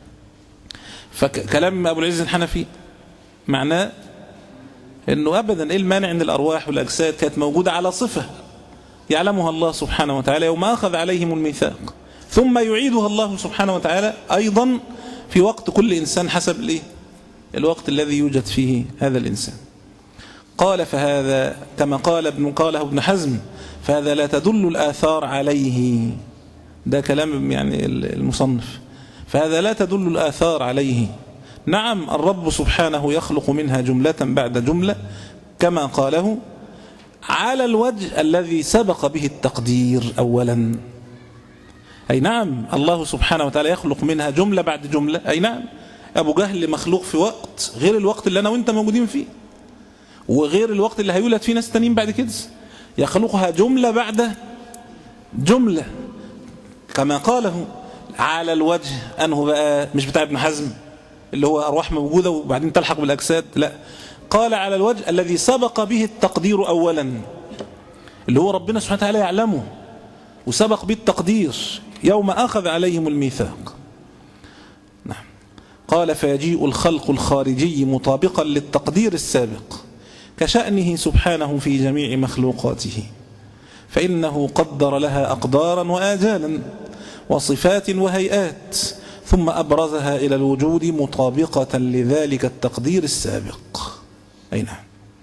فكلام ابو العز الحنفي معناه انه ابدا ايه المانع ان الارواح والاجساد كانت موجودة على صفة يعلمها الله سبحانه وتعالى يوم اخذ عليهم الميثاق، ثم يعيدها الله سبحانه وتعالى أيضا في وقت كل إنسان حسب الإيه؟ الوقت الذي يوجد فيه هذا الإنسان. قال فهذا كما قال ابن قاله ابن حزم فهذا لا تدل الآثار عليه. ده كلام يعني المصنف. فهذا لا تدل الآثار عليه. نعم الرب سبحانه يخلق منها جملة بعد جملة كما قاله على الوجه الذي سبق به التقدير أولا. أي نعم الله سبحانه وتعالى يخلق منها جملة بعد جملة. أي نعم أبو جهل مخلوق في وقت غير الوقت اللي أنا وإنت موجودين فيه، وغير الوقت اللي هيولد فيه ناس تانيين بعد كده. يخلقها جملة بعد جملة كما قاله على الوجه. أنه بقى مش بتاع ابن حزم اللي هو أرواح موجودة وبعدين تلحق بالأجساد، لا، قال على الوجه الذي سبق به التقدير أولا، اللي هو ربنا سبحانه وتعالى يعلمه وسبق به التقدير يوم أخذ عليهم الميثاق. نعم. قال فيجيء الخلق الخارجي مطابقا للتقدير السابق كشأنه سبحانه في جميع مخلوقاته، فإنه قدر لها أقدارا وآجالا وصفات وهيئات ثم أبرزها إلى الوجود مطابقة لذلك التقدير السابق. أي نعم.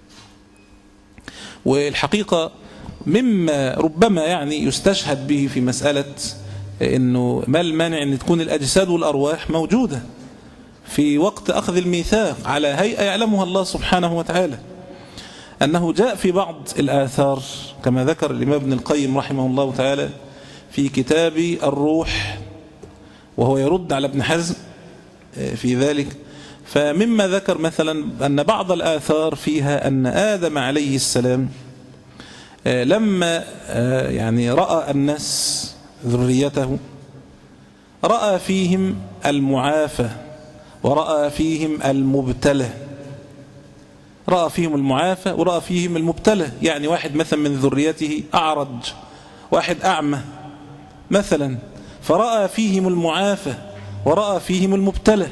والحقيقة مما ربما يعني يستشهد به في مسألة إنه ما المانع أن تكون الأجساد والأرواح موجودة في وقت أخذ الميثاق على هيئة يعلمها الله سبحانه وتعالى، أنه جاء في بعض الآثار كما ذكر الإمام ابن القيم رحمه الله تعالى في كتاب الروح، وهو يرد على ابن حزم في ذلك. فمما ذكر مثلا أن بعض الآثار فيها أن آدم عليه السلام لما يعني رأى الناس ذريته رأى فيهم المعافى ورأى فيهم المبتلى، رأى فيهم المعافى ورأى فيهم المبتلى. يعني واحد مثلا من ذريته أعرج، واحد أعمى مثلا، فرأى فيهم المعافى ورأى فيهم المبتلى،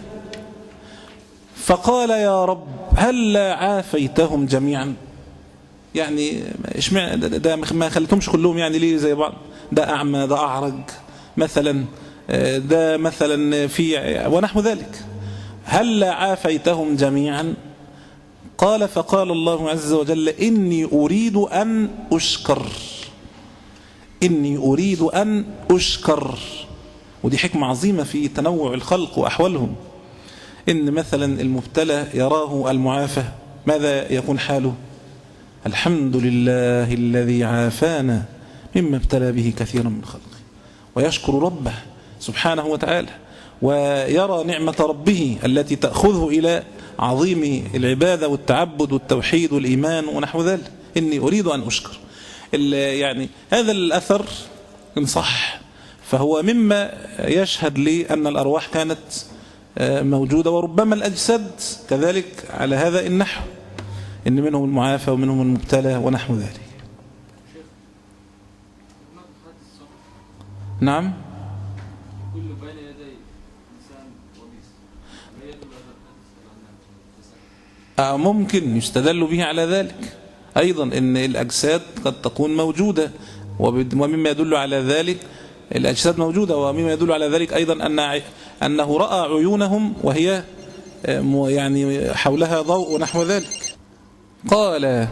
فقال يا رب هل لا عافيتهم جميعا؟ يعني اشمعنى ده ما خليتهمش كلهم يعني ليه زي بعض؟ ده أعمى، ده أعرج مثلا، ده مثلا في ونحو ذلك. هل عافيتهم جميعا؟ قال فقال الله عز وجل إني أريد أن أشكر، إني أريد أن أشكر. ودي حكمة عظيمة في تنوع الخلق وأحوالهم. إن مثلا المبتلى يراه المعافى ماذا يكون حاله؟ الحمد لله الذي عافانا مما ابتلى به كثيرا من خلقه، ويشكر ربه سبحانه وتعالى، ويرى نعمة ربه التي تأخذه إلى عظيم العبادة والتعبد والتوحيد والإيمان ونحو ذلك. إني أريد أن أشكر. يعني هذا الأثر إن صح فهو مما يشهد لي أن الأرواح كانت موجودة، وربما الأجساد كذلك على هذا النحو، إن منهم المعافى ومنهم المبتلى ونحو ذلك. نعم. كل بين يدي إنسان وبيس ممكن يستدل به على ذلك أيضا، إن الأجساد قد تكون موجودة، ومما يدل على ذلك الأجساد موجودة، ومما يدل على ذلك أيضا أن أنه رأى عيونهم وهي يعني حولها ضوء ونحو ذلك. قال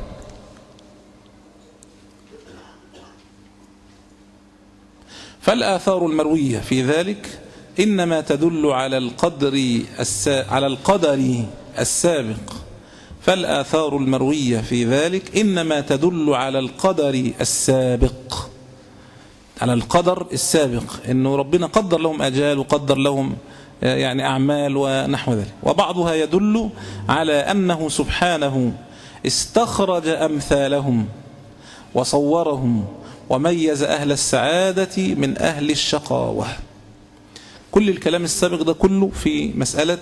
فالآثار المروية في ذلك إنما تدل على القدر على القدر السابق. فالآثار المروية في ذلك إنما تدل على القدر السابق، على القدر السابق، إنه ربنا قدر لهم أجال وقدر لهم يعني أعمال ونحو ذلك. وبعضها يدل على أنه سبحانه استخرج أمثالهم وصورهم وميز أهل السعادة من أهل الشقاوة. كل الكلام السابق ده كله في مسألة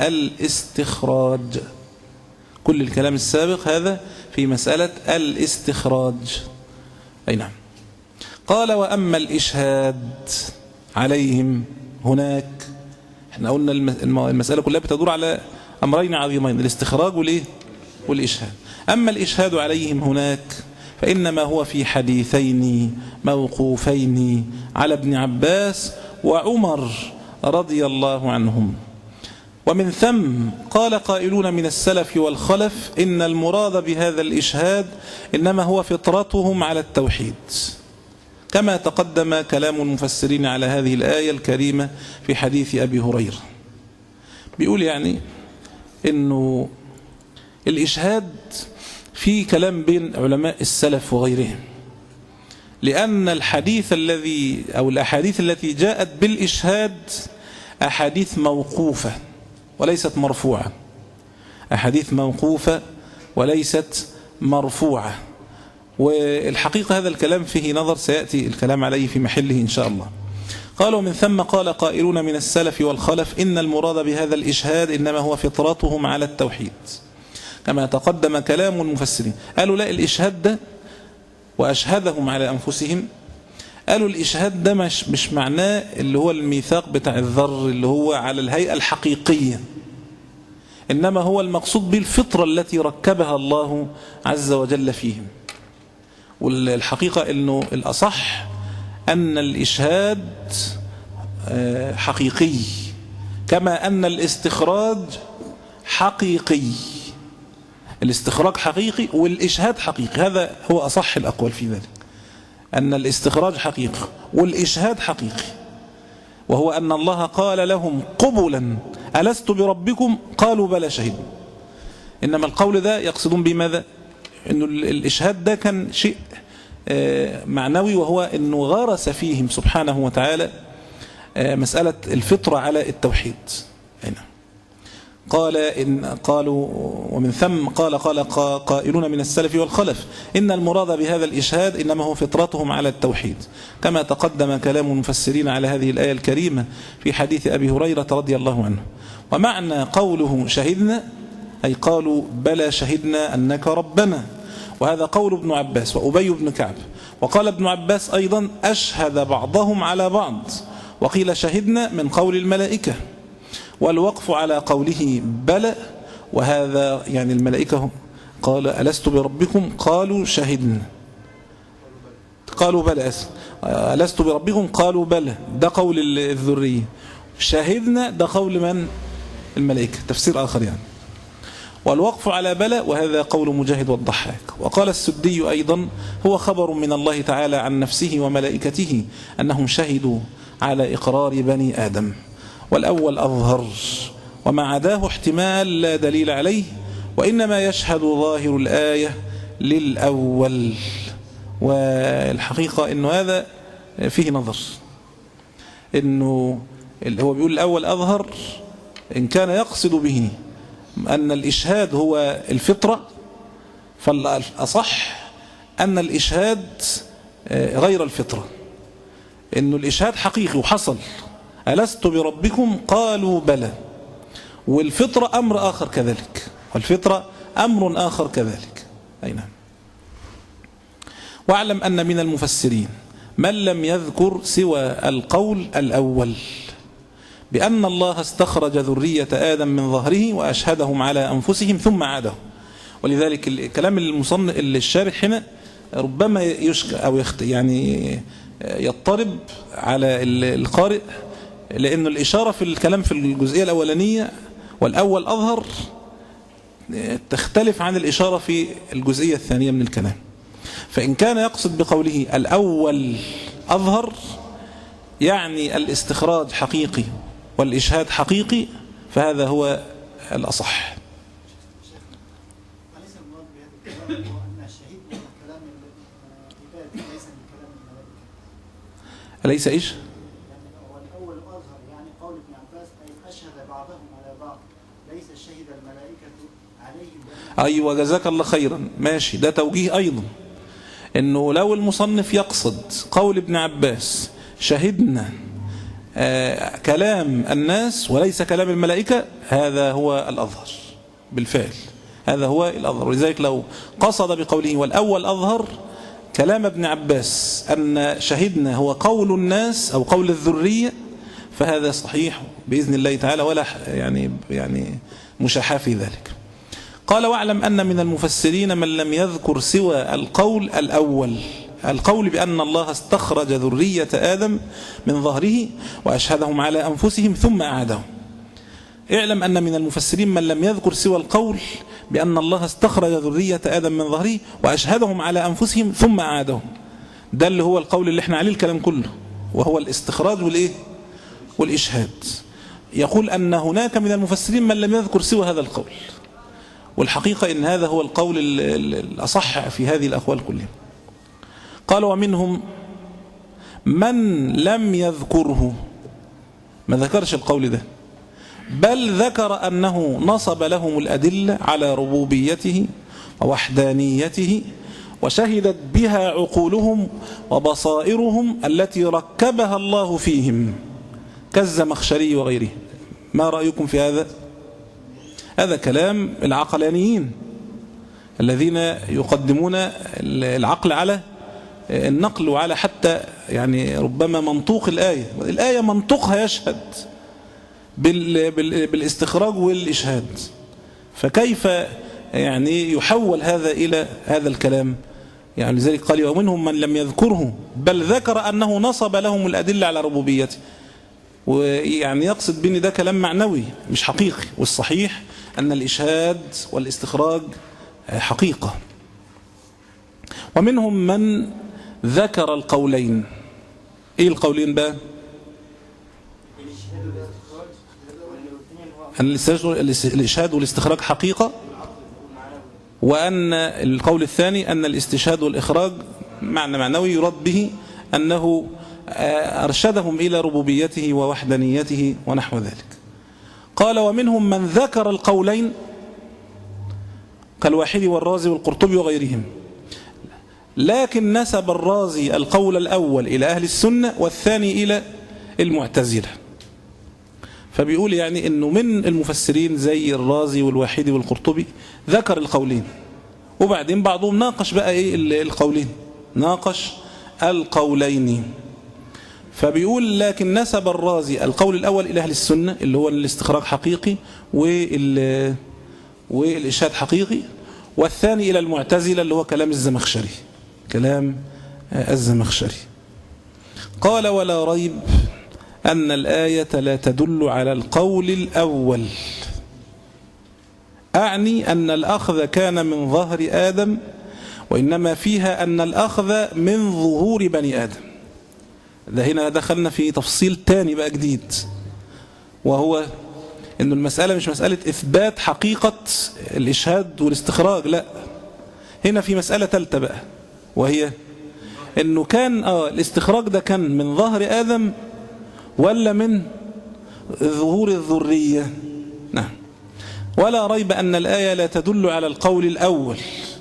الاستخراج، كل الكلام السابق هذا في مسألة الاستخراج. أي نعم. قال وأما الإشهاد عليهم هناك، احنا قلنا المسألة كلها بتدور على أمرين عظيمين، الاستخراج والإيه؟ والإشهاد. أما الإشهاد عليهم هناك فإنما هو في حديثين موقوفين على ابن عباس وعمر رضي الله عنهم. ومن ثم قال قائلون من السلف والخلف إن المراد بهذا الإشهاد إنما هو فطرتهم على التوحيد، كما تقدم كلام المفسرين على هذه الآية الكريمة في حديث أبي هريرة. بيقول يعني إنه الإشهاد في كلام بين علماء السلف وغيرهم، لأن الحديث الذي أو الأحاديث التي جاءت بالإشهاد أحاديث موقوفة وليست مرفوعة، أحاديث موقوفة وليست مرفوعة. والحقيقة هذا الكلام فيه نظر سيأتي الكلام عليه في محله إن شاء الله. قالوا من ثم قال قائلون من السلف والخلف إن المراد بهذا الإشهاد إنما هو فطرتهم على التوحيد، كما تقدم كلام المفسرين. قالوا لا، الإشهاد ده وأشهدهم على أنفسهم، قالوا الإشهاد ده مش, مش معناه اللي هو الميثاق بتاع الذر اللي هو على الهيئة الحقيقية، إنما هو المقصود بالفطرة التي ركبها الله عز وجل فيهم. والحقيقة إنه الأصح أن الإشهاد حقيقي، كما أن الاستخراج حقيقي. الاستخراج حقيقي والإشهاد حقيقي، هذا هو أصح الأقوال في ذلك، أن الاستخراج حقيقي والإشهاد حقيقي. وهو أن الله قال لهم قبلا ألست بربكم قالوا بلى شهدنا. إنما القول ده يقصدون بماذا؟ أنه الإشهاد ده كان شيء معنوي، وهو أنه غرس فيهم سبحانه وتعالى مسألة الفطرة على التوحيد. هنا قال إن قالوا ومن ثم قال قال قائلون من السلف والخلف إن المراد بهذا الإشهاد إنما هو فطرتهم على التوحيد، كما تقدم كلام المفسرين على هذه الآية الكريمة في حديث أبي هريرة رضي الله عنه. ومعنى قوله شهدنا أي قالوا بلى شهدنا أنك ربنا، وهذا قول ابن عباس وأبي بن كعب. وقال ابن عباس أيضا أشهد بعضهم على بعض، وقيل شهدنا من قول الملائكة، والوقف على قوله بلى، وهذا يعني الملائكة قال ألست بربكم قالوا شهدنا قالوا بلى ألست بربكم قالوا بلى، ده قول الذرية. شهدنا ده قول من؟ الملائكة، تفسير آخر يعني. والوقف على بلى، وهذا قول مجاهد والضحاك. وقال السدي أيضا: هو خبر من الله تعالى عن نفسه وملائكته أنهم شهدوا على إقرار بني آدم، والأول أظهر، وما عداه احتمال لا دليل عليه، وإنما يشهد ظاهر الآية للأول. والحقيقة أنه هذا فيه نظر، أنه هو بيقول الأول أظهر إن كان يقصد به أن الإشهاد هو الفطرة، فالأصح أن الإشهاد غير الفطرة، أنه الإشهاد حقيقي وحصل، ألست بربكم قالوا بلى، والفطرة أمر آخر كذلك، والفطرة أمر آخر كذلك. أي نعم. واعلم أن من المفسرين من لم يذكر سوى القول الأول بأن الله استخرج ذرية آدم من ظهره وأشهدهم على أنفسهم ثم عاده. ولذلك الكلام المصنف الشارح هنا ربما يشك أو يخت يعني يضطرب على القارئ، لأن الإشارة في الكلام في الجزئية الأولانية والأول أظهر تختلف عن الإشارة في الجزئية الثانية من الكلام. فإن كان يقصد بقوله الأول أظهر يعني الاستخراج حقيقي والإشهاد حقيقي، فهذا هو الأصح. أليس المراد بهذا الكلام هو أن الشهيد من كلام العباد ليس من كلام الملائكة؟ أليس إيش؟ يعني هو الأول أظهر، يعني قول ابن عباس أي أشهد بعضهم على بعض، ليس شهد الملائكة عليهم. أيوة جزاك الله خيرا، ماشي، ده توجيه أيضا، إنه لو المصنف يقصد قول ابن عباس شهدنا آه كلام الناس وليس كلام الملائكة، هذا هو الأظهر بالفعل، هذا هو الأظهر. ولذلك لو قصد بقوله والأول أظهر كلام ابن عباس أن شهدنا هو قول الناس أو قول الذرية، فهذا صحيح بإذن الله تعالى، ولا يعني يعني مشاحة في ذلك. قال: واعلم أن من المفسرين من لم يذكر سوى القول الأول، القول بأن الله استخرج ذرية آدم من ظهره وأشهدهم على أنفسهم ثم أعادهم. اعلم أن من المفسرين من لم يذكر سوى القول بأن الله استخرج ذرية آدم من ظهره وأشهدهم على أنفسهم ثم أعادهم. ده اللي هو القول اللي احنا عليه الكلام كله، وهو الاستخراج والإيه؟ والإشهاد. يقول أن هناك من المفسرين من لم يذكر سوى هذا القول، والحقيقة إن هذا هو القول الأصح في هذه الأقوال كلها. قال: ومنهم من لم يذكره، ما ذكرش القول ده، بل ذكر أنه نصب لهم الأدلة على ربوبيته ووحدانيته، وشهدت بها عقولهم وبصائرهم التي ركبها الله فيهم كالزمخشري وغيره. ما رأيكم في هذا؟ هذا كلام العقلانيين الذين يقدمون العقل على النقل وعلى حتى يعني ربما منطوق الآية. الآية منطوقها يشهد بالاستخراج والإشهاد، فكيف يعني يحول هذا إلى هذا الكلام؟ يعني لذلك قال: ومنهم من لم يذكره بل ذكر أنه نصب لهم الأدلة على ربوبيته. ويعني يقصد بأن ده كلام معنوي مش حقيقي، والصحيح أن الإشهاد والاستخراج حقيقة. ومنهم من ذكر القولين. إيه القولين بقى؟ أن الإشهاد والاستخراج حقيقة، وأن القول الثاني أن الاستشهاد والإخراج معنى معنوي يراد به أنه أرشدهم إلى ربوبيته ووحدانيته ونحو ذلك. قال: ومنهم من ذكر القولين كالواحدي والرازي والقرطبي وغيرهم، لكن نسب الرازي القول الأول إلى أهل السنة والثاني إلى المعتزلة. فبيقول يعني أنه من المفسرين زي الرازي والواحدي والقرطبي ذكر القولين، وبعدين بعضهم ناقش بقى إيه القولين، ناقش القولين. فبيقول: لكن نسب الرازي القول الأول إلى أهل السنة اللي هو الاستخراج حقيقي والإشهاد حقيقي، والثاني إلى المعتزلة اللي هو كلام الزمخشري، كلام الزمخشري. قال: ولا ريب أن الآية لا تدل على القول الأول، أعني أن الأخذ كان من ظهر آدم، وإنما فيها أن الأخذ من ظهور بني آدم. ده هنا دخلنا في تفصيل تاني بقى جديد، وهو أن المسألة مش مسألة إثبات حقيقة الإشهاد والاستخراج، لا، هنا في مسألة ثالثة بقى، وهي أنه كان آه الاستخراج ده كان من ظهر آدم ولا من ظهور الذرية. نعم. ولا ريب أن الآية لا تدل على القول الأول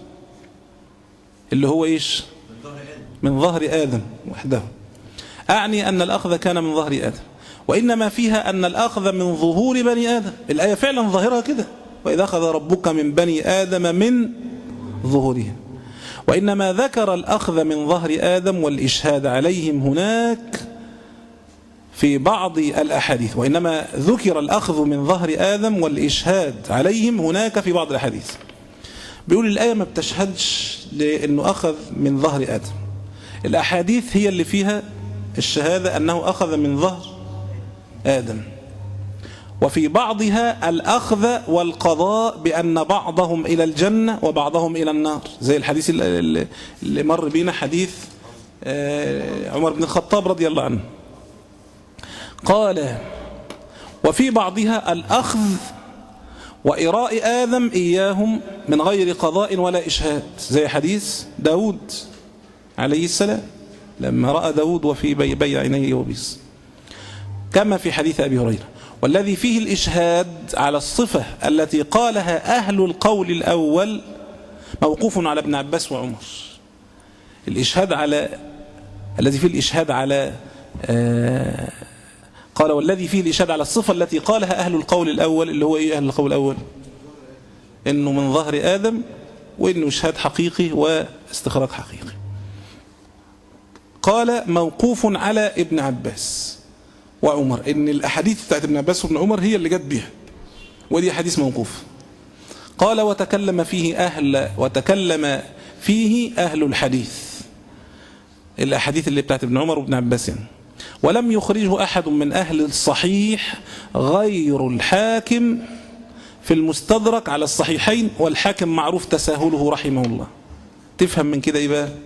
اللي هو إيش؟ من ظهر آدم وحده، أعني أن الأخذ كان من ظهر آدم، وإنما فيها أن الأخذ من ظهور بني آدم. الآية فعلا ظاهرها كده، وإذا أخذ ربك من بني آدم من ظهورهم، وإنما ذكر الأخذ من ظهر آدم والإشهاد عليهم هناك في بعض الأحاديث، وإنما ذكر الأخذ من ظهر آدم والإشهاد عليهم هناك في بعض الأحاديث. بيقول الآية ما بتشهدش لأنه أخذ من ظهر آدم، الأحاديث هي اللي فيها الشهادة أنه أخذ من ظهر آدم، وفي بعضها الأخذ والقضاء بأن بعضهم إلى الجنة وبعضهم إلى النار، زي الحديث اللي مر بينا، حديث عمر بن الخطاب رضي الله عنه. قال وفي بعضها الأخذ وإراء آدم إياهم من غير قضاء ولا إشهاد، زي حديث داود عليه السلام لما رأى داود وفي بين عينيه وبيص، كما في حديث أبي هريرة. والذي فيه الإشهاد على الصفة التي قالها أهل القول الأول موقوف على ابن عباس وعمر. الإشهاد على الذي فيه الإشهاد على آه قال والذي فيه الإشهاد على الصفة التي قالها أهل القول الأول، اللي هو إيه أهل القول الأول؟ إنه من ظهر آدم، وإنه إشهاد حقيقي واستخراج حقيقي. قال موقوف على ابن عباس وعمر، إن الأحاديث بتاعت ابن عباس وابن عمر هي اللي جت بيها، ودي حديث موقوف. قال وتكلم فيه أهل وتكلم فيه أهل الحديث، الأحاديث اللي بتاعت ابن عمر وابن عباس يعني. ولم يخرجه أحد من أهل الصحيح غير الحاكم في المستدرك على الصحيحين، والحاكم معروف تساهله رحمه الله. تفهم من كده إيه بقى؟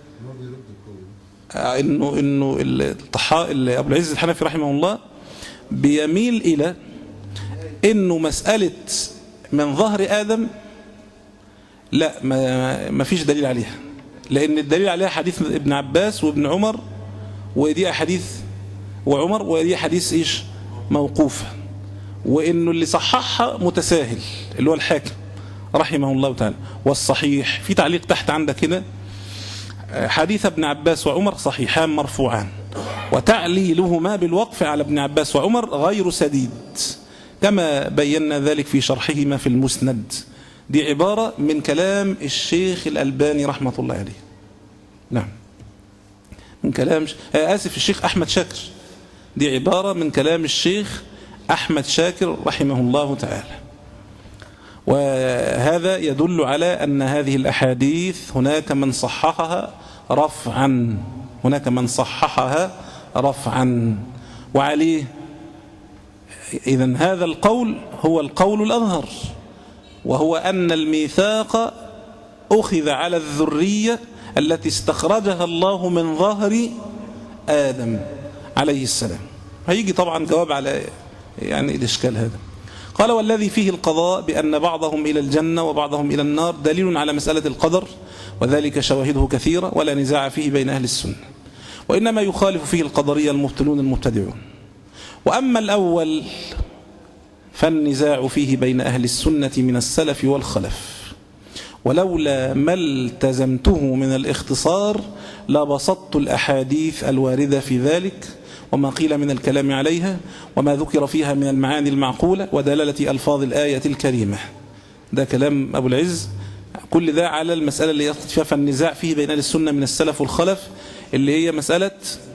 إنه إنه الطحاء أبو العز الحنفي رحمه الله بيميل إلى إنه مسألة من ظهر آدم لا ما ما فيش دليل عليها، لأن الدليل عليها حديث ابن عباس وابن عمر، ودي أحاديث وعمر، ودي حديث إيش موقوفة، وإنه اللي صححها متساهل اللي هو الحاكم رحمه الله تعالى. والصحيح في تعليق تحت عندك هنا، حديث ابن عباس وعمر صحيحان مرفوعان، وتعليلهما بالوقف على ابن عباس وعمر غير سديد، كما بينا ذلك في شرحهما في المسند. دي عبارة من كلام الشيخ الألباني رحمة الله عليه. نعم، من كلام آسف الشيخ أحمد شاكر، دي عبارة من كلام الشيخ أحمد شاكر رحمه الله تعالى. وهذا يدل على أن هذه الأحاديث هناك من صححها رفعا، هناك من صححها رفعا، وعليه إذن هذا القول هو القول الأظهر، وهو أن الميثاق أخذ على الذرية التي استخرجها الله من ظهر آدم عليه السلام. هيجي طبعا جواب على يعني الإشكال هذا. قال والذي فيه القضاء بأن بعضهم إلى الجنة وبعضهم إلى النار دليل على مسألة القدر، وذلك شواهده كثيرة ولا نزاع فيه بين أهل السنة، وإنما يخالف فيه القدرية المبطلون المبتدعون. وأما الأول فالنزاع فيه بين أهل السنة من السلف والخلف، ولولا ما التزمته من الاختصار لبسطت الأحاديث الواردة في ذلك وما قيل من الكلام عليها وما ذكر فيها من المعاني المعقولة ودلالة ألفاظ الآية الكريمة. ده كلام أبو العز، كل ده على المسألة اللي يسقط فيها فالنزاع فيه بين أهل السنة من السلف والخلف، اللي هي مسألة،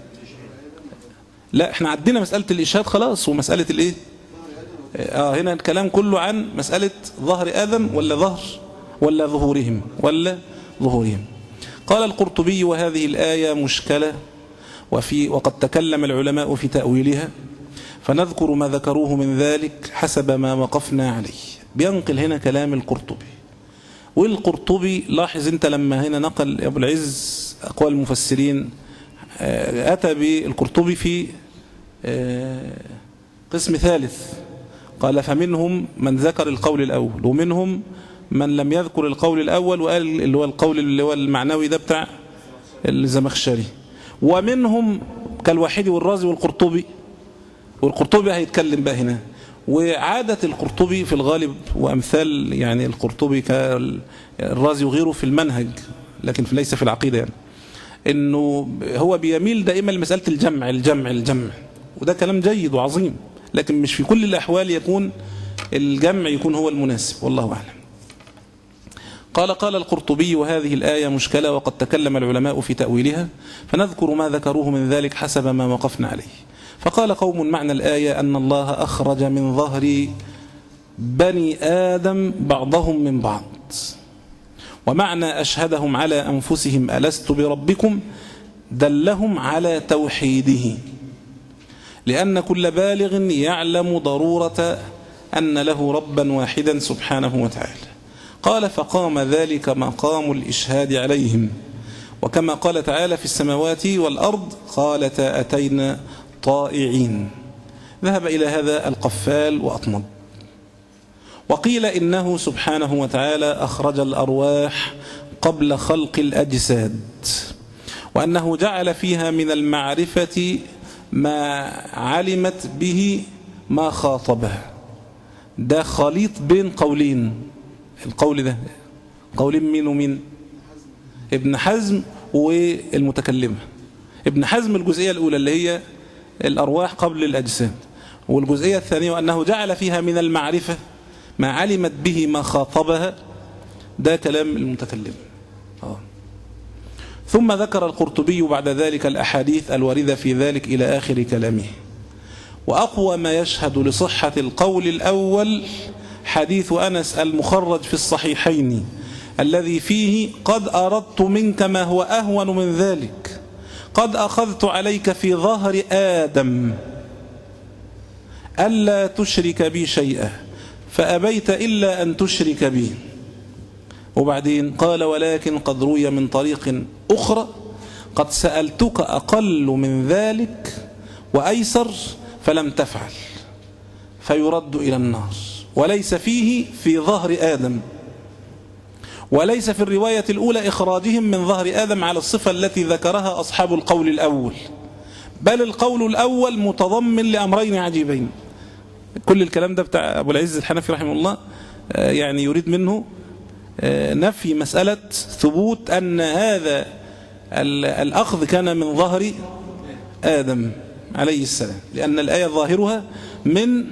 لا احنا عدينا مسألة الإشهاد خلاص، ومسألة الايه آه هنا الكلام كله عن مسألة ظهر آدم ولا ظهر ولا ظهورهم ولا ظهورهم. قال القرطبي وهذه الآية مشكلة، وفي وقد تكلم العلماء في تأويلها، فنذكر ما ذكروه من ذلك حسب ما وقفنا عليه. بينقل هنا كلام القرطبي. والقرطبي لاحظ انت لما هنا نقل ابو العز اقوال المفسرين، اتى بالقرطبي في قسم ثالث، قال فمنهم من ذكر القول الاول ومنهم من لم يذكر القول الاول وقال اللي هو القول اللي هو المعنوي ده بتاع الزمخشري، ومنهم كالوحيدي والرازي والقرطبي. والقرطبي هيتكلم بقى هنا. وعادة القرطبي في الغالب وأمثال يعني القرطبي كالرازي وغيره في المنهج لكن ليس في العقيدة، يعني إنه هو بيميل دائما لمسألة الجمع الجمع الجمع، وده كلام جيد وعظيم، لكن مش في كل الأحوال يكون الجمع يكون هو المناسب، والله أعلم. قال قال القرطبي وهذه الآية مشكلة وقد تكلم العلماء في تأويلها، فنذكر ما ذكروه من ذلك حسب ما وقفنا عليه. فقال قوم معنى الآية أن الله أخرج من ظهر بني آدم بعضهم من بعض، ومعنى أشهدهم على أنفسهم ألست بربكم دلهم على توحيده، لأن كل بالغ يعلم ضرورة أن له ربا واحدا سبحانه وتعالى. قال فقام ذلك مقام الإشهاد عليهم، وكما قال تعالى في السماوات والأرض قالتا أتينا طائعين. ذهب إلى هذا القفال وأطمد. وقيل إنه سبحانه وتعالى أخرج الأرواح قبل خلق الأجساد، وأنه جعل فيها من المعرفة ما علمت به ما خاطبها. ده خليط بين قولين، القول ده قولين مين ومين؟ ابن حزم والمتكلمة. ابن حزم الجزئية الأولى اللي هي الأرواح قبل الأجساد، والجزئية الثانية وأنه جعل فيها من المعرفة ما علمت به ما خاطبها، ده كلام المتكلم. آه. ثم ذكر القرطبي بعد ذلك الأحاديث الواردة في ذلك إلى آخر كلامه. وأقوى ما يشهد لصحة القول الأول حديث أنس المخرج في الصحيحين الذي فيه قد أردت منك ما هو أهون من ذلك، قد أخذت عليك في ظهر آدم ألا تشرك بي شيئا فأبيت إلا أن تشرك بي. وبعدين قال ولكن قد روي من طريق أخرى قد سألتك أقل من ذلك وأيسر فلم تفعل فيرد إلى النار، وليس فيه في ظهر آدم، وليس في الرواية الأولى إخراجهم من ظهر آدم على الصفة التي ذكرها أصحاب القول الأول، بل القول الأول متضمن لأمرين عجيبين. كل الكلام ده بتاع أبو العز الحنفي رحمه الله يعني يريد منه نفي مسألة ثبوت أن هذا الأخذ كان من ظهر آدم عليه السلام، لأن الآية ظاهرها من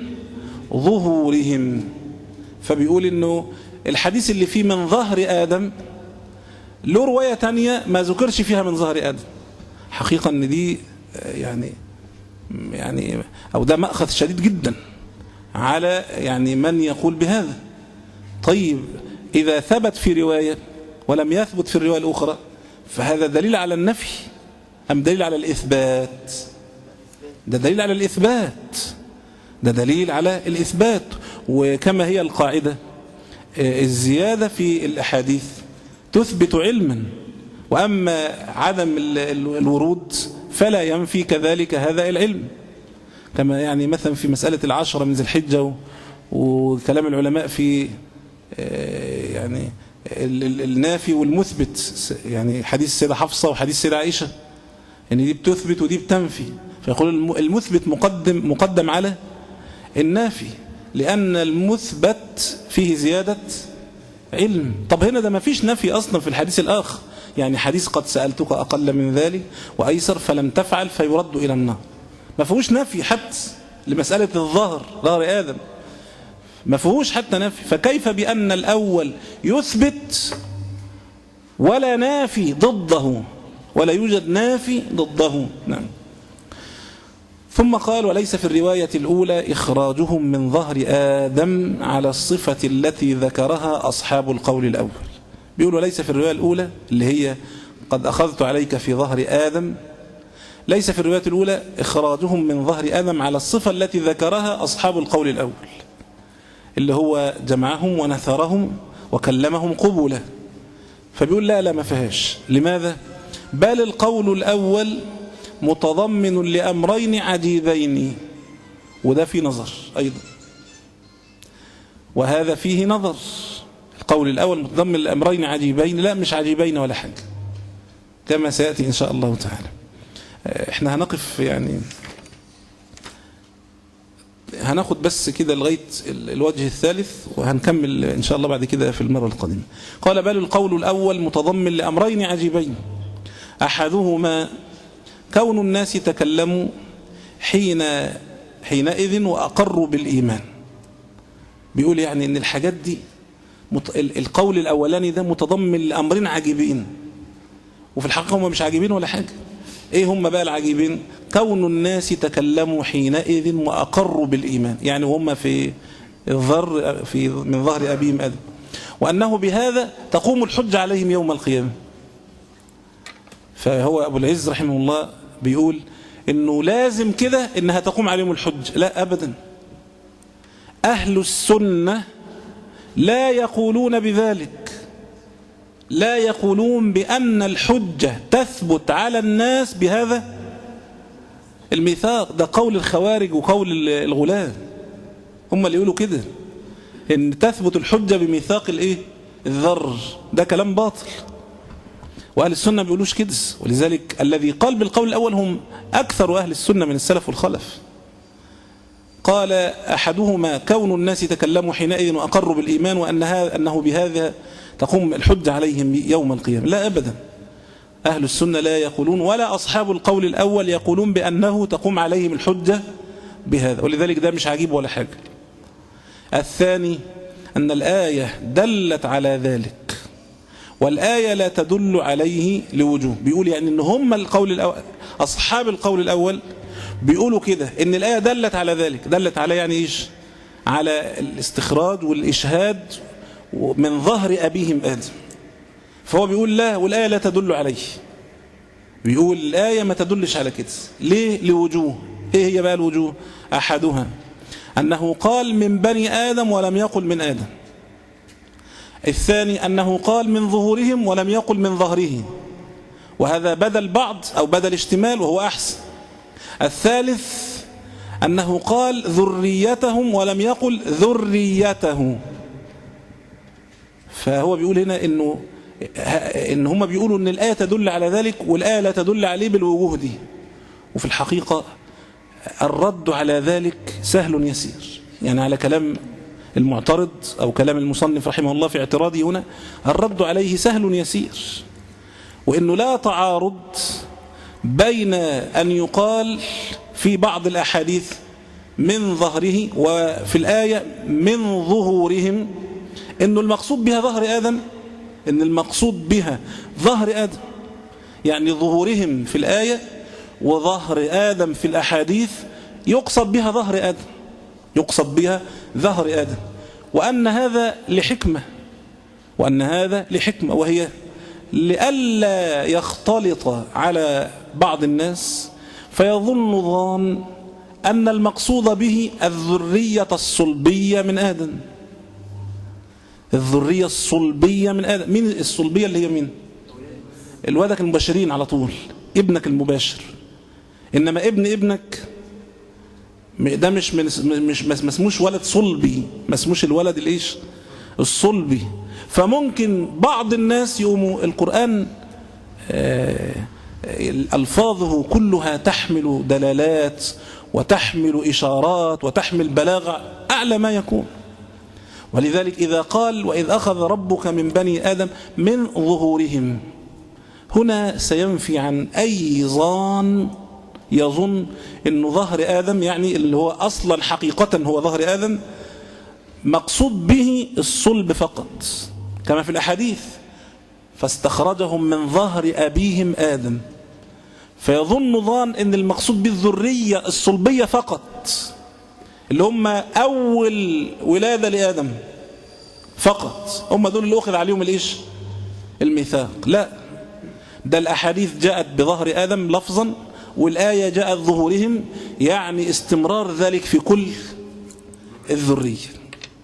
ظهورهم. فبيقول إنه الحديث اللي فيه من ظهر آدم له رواية تانية ما ذكرش فيها من ظهر آدم. حقيقة أن دي يعني يعني أو ده مأخذ شديد جدا على يعني من يقول بهذا. طيب إذا ثبت في رواية ولم يثبت في الرواية الأخرى فهذا دليل على النفي أم دليل على الإثبات؟ ده دليل على الإثبات، ده دليل على الإثبات. وكما هي القاعدة الزيادة في الأحاديث تثبت علما، وأما عدم الورود فلا ينفي كذلك هذا العلم. كما يعني مثلا في مسألة العشرة من ذي الحجة وكلام العلماء في يعني النافي والمثبت، يعني حديث السيدة حفصة وحديث السيدة عائشة، يعني دي بتثبت ودي بتنفي، فيقول المثبت مقدم مقدم على النافي لأن المثبت فيه زيادة علم. طب هنا ده ما فيش نفي أصلا في الحديث الآخر، يعني حديث قد سألتك أقل من ذلك وأيسر فلم تفعل فيرد إلى النار، ما فيهوش نفي حتى لمسألة الظهر ظهر آدم، ما فيهوش حتى نفي. فكيف بأن الأول يثبت ولا نافي ضده، ولا يوجد نافي ضده؟ نعم. ثم قال وليس في الرواية الأولى إخراجهم من ظهر آدم على الصفة التي ذكرها أصحاب القول الأول. بيقولوا ليس في الرواية الأولى اللي هي قد أخذت عليك في ظهر آدم، ليس في الرواية الأولى إخراجهم من ظهر آدم على الصفة التي ذكرها أصحاب القول الأول، اللي هو جمعهم ونثرهم وكلمهم قبلا. فبيقول لا لا ما فيهاش. لماذا؟ بل القول الأول متضمن لأمرين عجيبين، وده في نظر أيضا، وهذا فيه نظر. القول الأول متضمن لأمرين عجيبين، لا مش عجيبين ولا حاجة، كما سيأتي إن شاء الله تعالى. احنا هنقف يعني هناخد بس كده لغاية الوجه الثالث، وهنكمل إن شاء الله بعد كده في المرة القادمة. قال بل القول الأول متضمن لأمرين عجيبين، أحدهما كون الناس تكلموا حين حينئذ وأقروا بالإيمان. بيقول يعني إن الحاجات دي القول الأولاني ده متضمن لأمرين عجيبين، وفي الحقيقة هم مش عجيبين ولا حاجة. إيه هم بقى العجيبين؟ كون الناس تكلموا حينئذ وأقروا بالإيمان، يعني هم في الظهر في من ظهر أبيهم آدم، وأنه بهذا تقوم الحجة عليهم يوم القيامة. فهو أبو العز رحمه الله بيقول إنه لازم كده إنها تقوم عليهم الحجة. لا أبدا، أهل السنة لا يقولون بذلك، لا يقولون بأن الحجة تثبت على الناس بهذا الميثاق. ده قول الخوارج وقول الغلاة، هم اللي يقولوا كده إن تثبت الحجة بميثاق الإيه؟ الذر. ده كلام باطل، وأهل السنة ما بيقولوش كده. ولذلك الذي قال بالقول الأول هم أكثر أهل السنة من السلف والخلف. قال أحدهما كون الناس تكلموا حينئذ وأقروا بالإيمان، وأنها أنه بهذا تقوم الحجة عليهم يوم القيامة. لا أبدا، أهل السنة لا يقولون، ولا أصحاب القول الأول يقولون بأنه تقوم عليهم الحجة بهذا، ولذلك ده مش عجيب ولا حاجة. الثاني أن الآية دلت على ذلك، والآية لا تدل عليه لوجوه. بيقول يعني إن هم القول الأول، أصحاب القول الأول بيقولوا كده إن الآية دلت على ذلك. دلت على يعني إيش؟ على الاستخراج والإشهاد من ظهر أبيهم آدم. فهو بيقول لا، والآية لا تدل عليه. بيقول الآية ما تدلش على كده. ليه؟ لوجوه. إيه هي بقى الوجوه؟ أحدها أنه قال من بني آدم ولم يقل من آدم. الثاني أنه قال من ظهورهم ولم يقل من ظهره، وهذا بدل بعض أو بدل اشتمال وهو أحسن. الثالث أنه قال ذريتهم ولم يقل ذريته. فهو بيقول هنا إنه إن هم بيقولوا إن الآية تدل على ذلك، والآية لا تدل عليه بالوجوه دي. وفي الحقيقة الرد على ذلك سهل يسير، يعني على كلام المعترض أو كلام المصنف رحمه الله في اعتراضه هنا، الرد عليه سهل يسير. وإنه لا تعارض بين أن يقال في بعض الأحاديث من ظهره، وفي الآية من ظهورهم، إنه المقصود بها ظهر آدم، إن المقصود بها ظهر آدم، يعني ظهورهم في الآية وظهر آدم في الأحاديث يقصد بها ظهر آدم، يقصد بها ظهر آدم، وأن هذا لحكمة، وأن هذا لحكمة وهي لئلا يختلط على بعض الناس فيظن ظان أن المقصود به الذرية الصلبية من آدم. الذرية الصلبية من آدم. مين الصلبية؟ اللي هي مين؟ الولدك المباشرين على طول، ابنك المباشر. إنما ابن ابنك ده مش من مش ما اسموش ولد صلبي، ما اسموش الولد الايش؟ الصلبي. فممكن بعض الناس يقوموا القرآن ألفاظه كلها تحمل دلالات وتحمل إشارات وتحمل بلاغة أعلى ما يكون. ولذلك إذا قال وإذ أخذ ربك من بني آدم من ظهورهم، هنا سينفي عن أي ظان يظن أنه ظهر آدم، يعني اللي هو أصلا حقيقة هو ظهر آدم، مقصود به الصلب فقط، كما في الأحاديث فاستخرجهم من ظهر أبيهم آدم. فيظن ظان أن المقصود بالذرية الصلبية فقط، اللي هم أول ولادة لآدم فقط، هم دول اللي أخذ عليهم الإيش؟ الميثاق. لا، ده الأحاديث جاءت بظهر آدم لفظا، والآية جاءت ظهورهم، يعني استمرار ذلك في كل الذرية.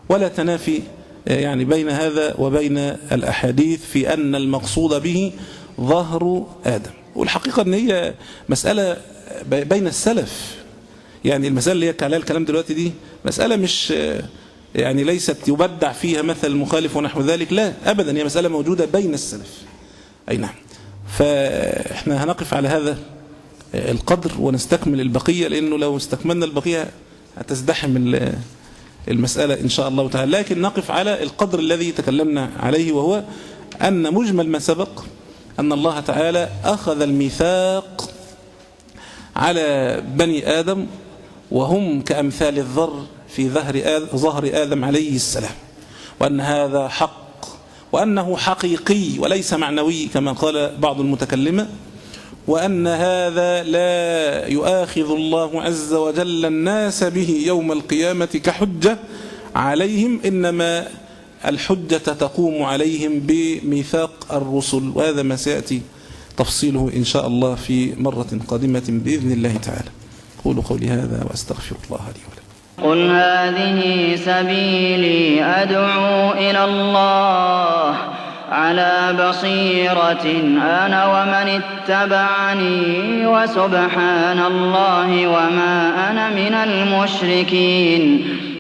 ولا تنافي يعني بين هذا وبين الأحاديث في أن المقصود به ظهر آدم. والحقيقة أن هي مسألة بين السلف، يعني المسألة اللي هي عليها الكلام دلوقتي دي مسألة مش يعني ليست يبدع فيها مثل مخالف ونحو ذلك، لا أبدا، هي مسألة موجودة بين السلف. أي نعم. فإحنا هنقف على هذا القدر ونستكمل البقية، لأنه لو استكملنا البقية هتزدحم المسألة إن شاء الله تعالى. لكن نقف على القدر الذي تكلمنا عليه، وهو أن مجمل ما سبق أن الله تعالى أخذ الميثاق على بني آدم وهم كأمثال الذر في ظهر آدم عليه السلام، وأن هذا حق، وأنه حقيقي وليس معنوي كما قال بعض المتكلمة، وأن هذا لا يؤاخذ الله عز وجل الناس به يوم القيامة كحجة عليهم، إنما الحجة تقوم عليهم بميثاق الرسل. وهذا ما سيأتي تفصيله إن شاء الله في مرة قادمة بإذن الله تعالى. قولوا قولي هذا وأستغفر الله لي ولكم. قل هذه سبيلي أدعو إلى الله على بصيرة أنا ومن اتبعني وسبحان الله وما أنا من المشركين.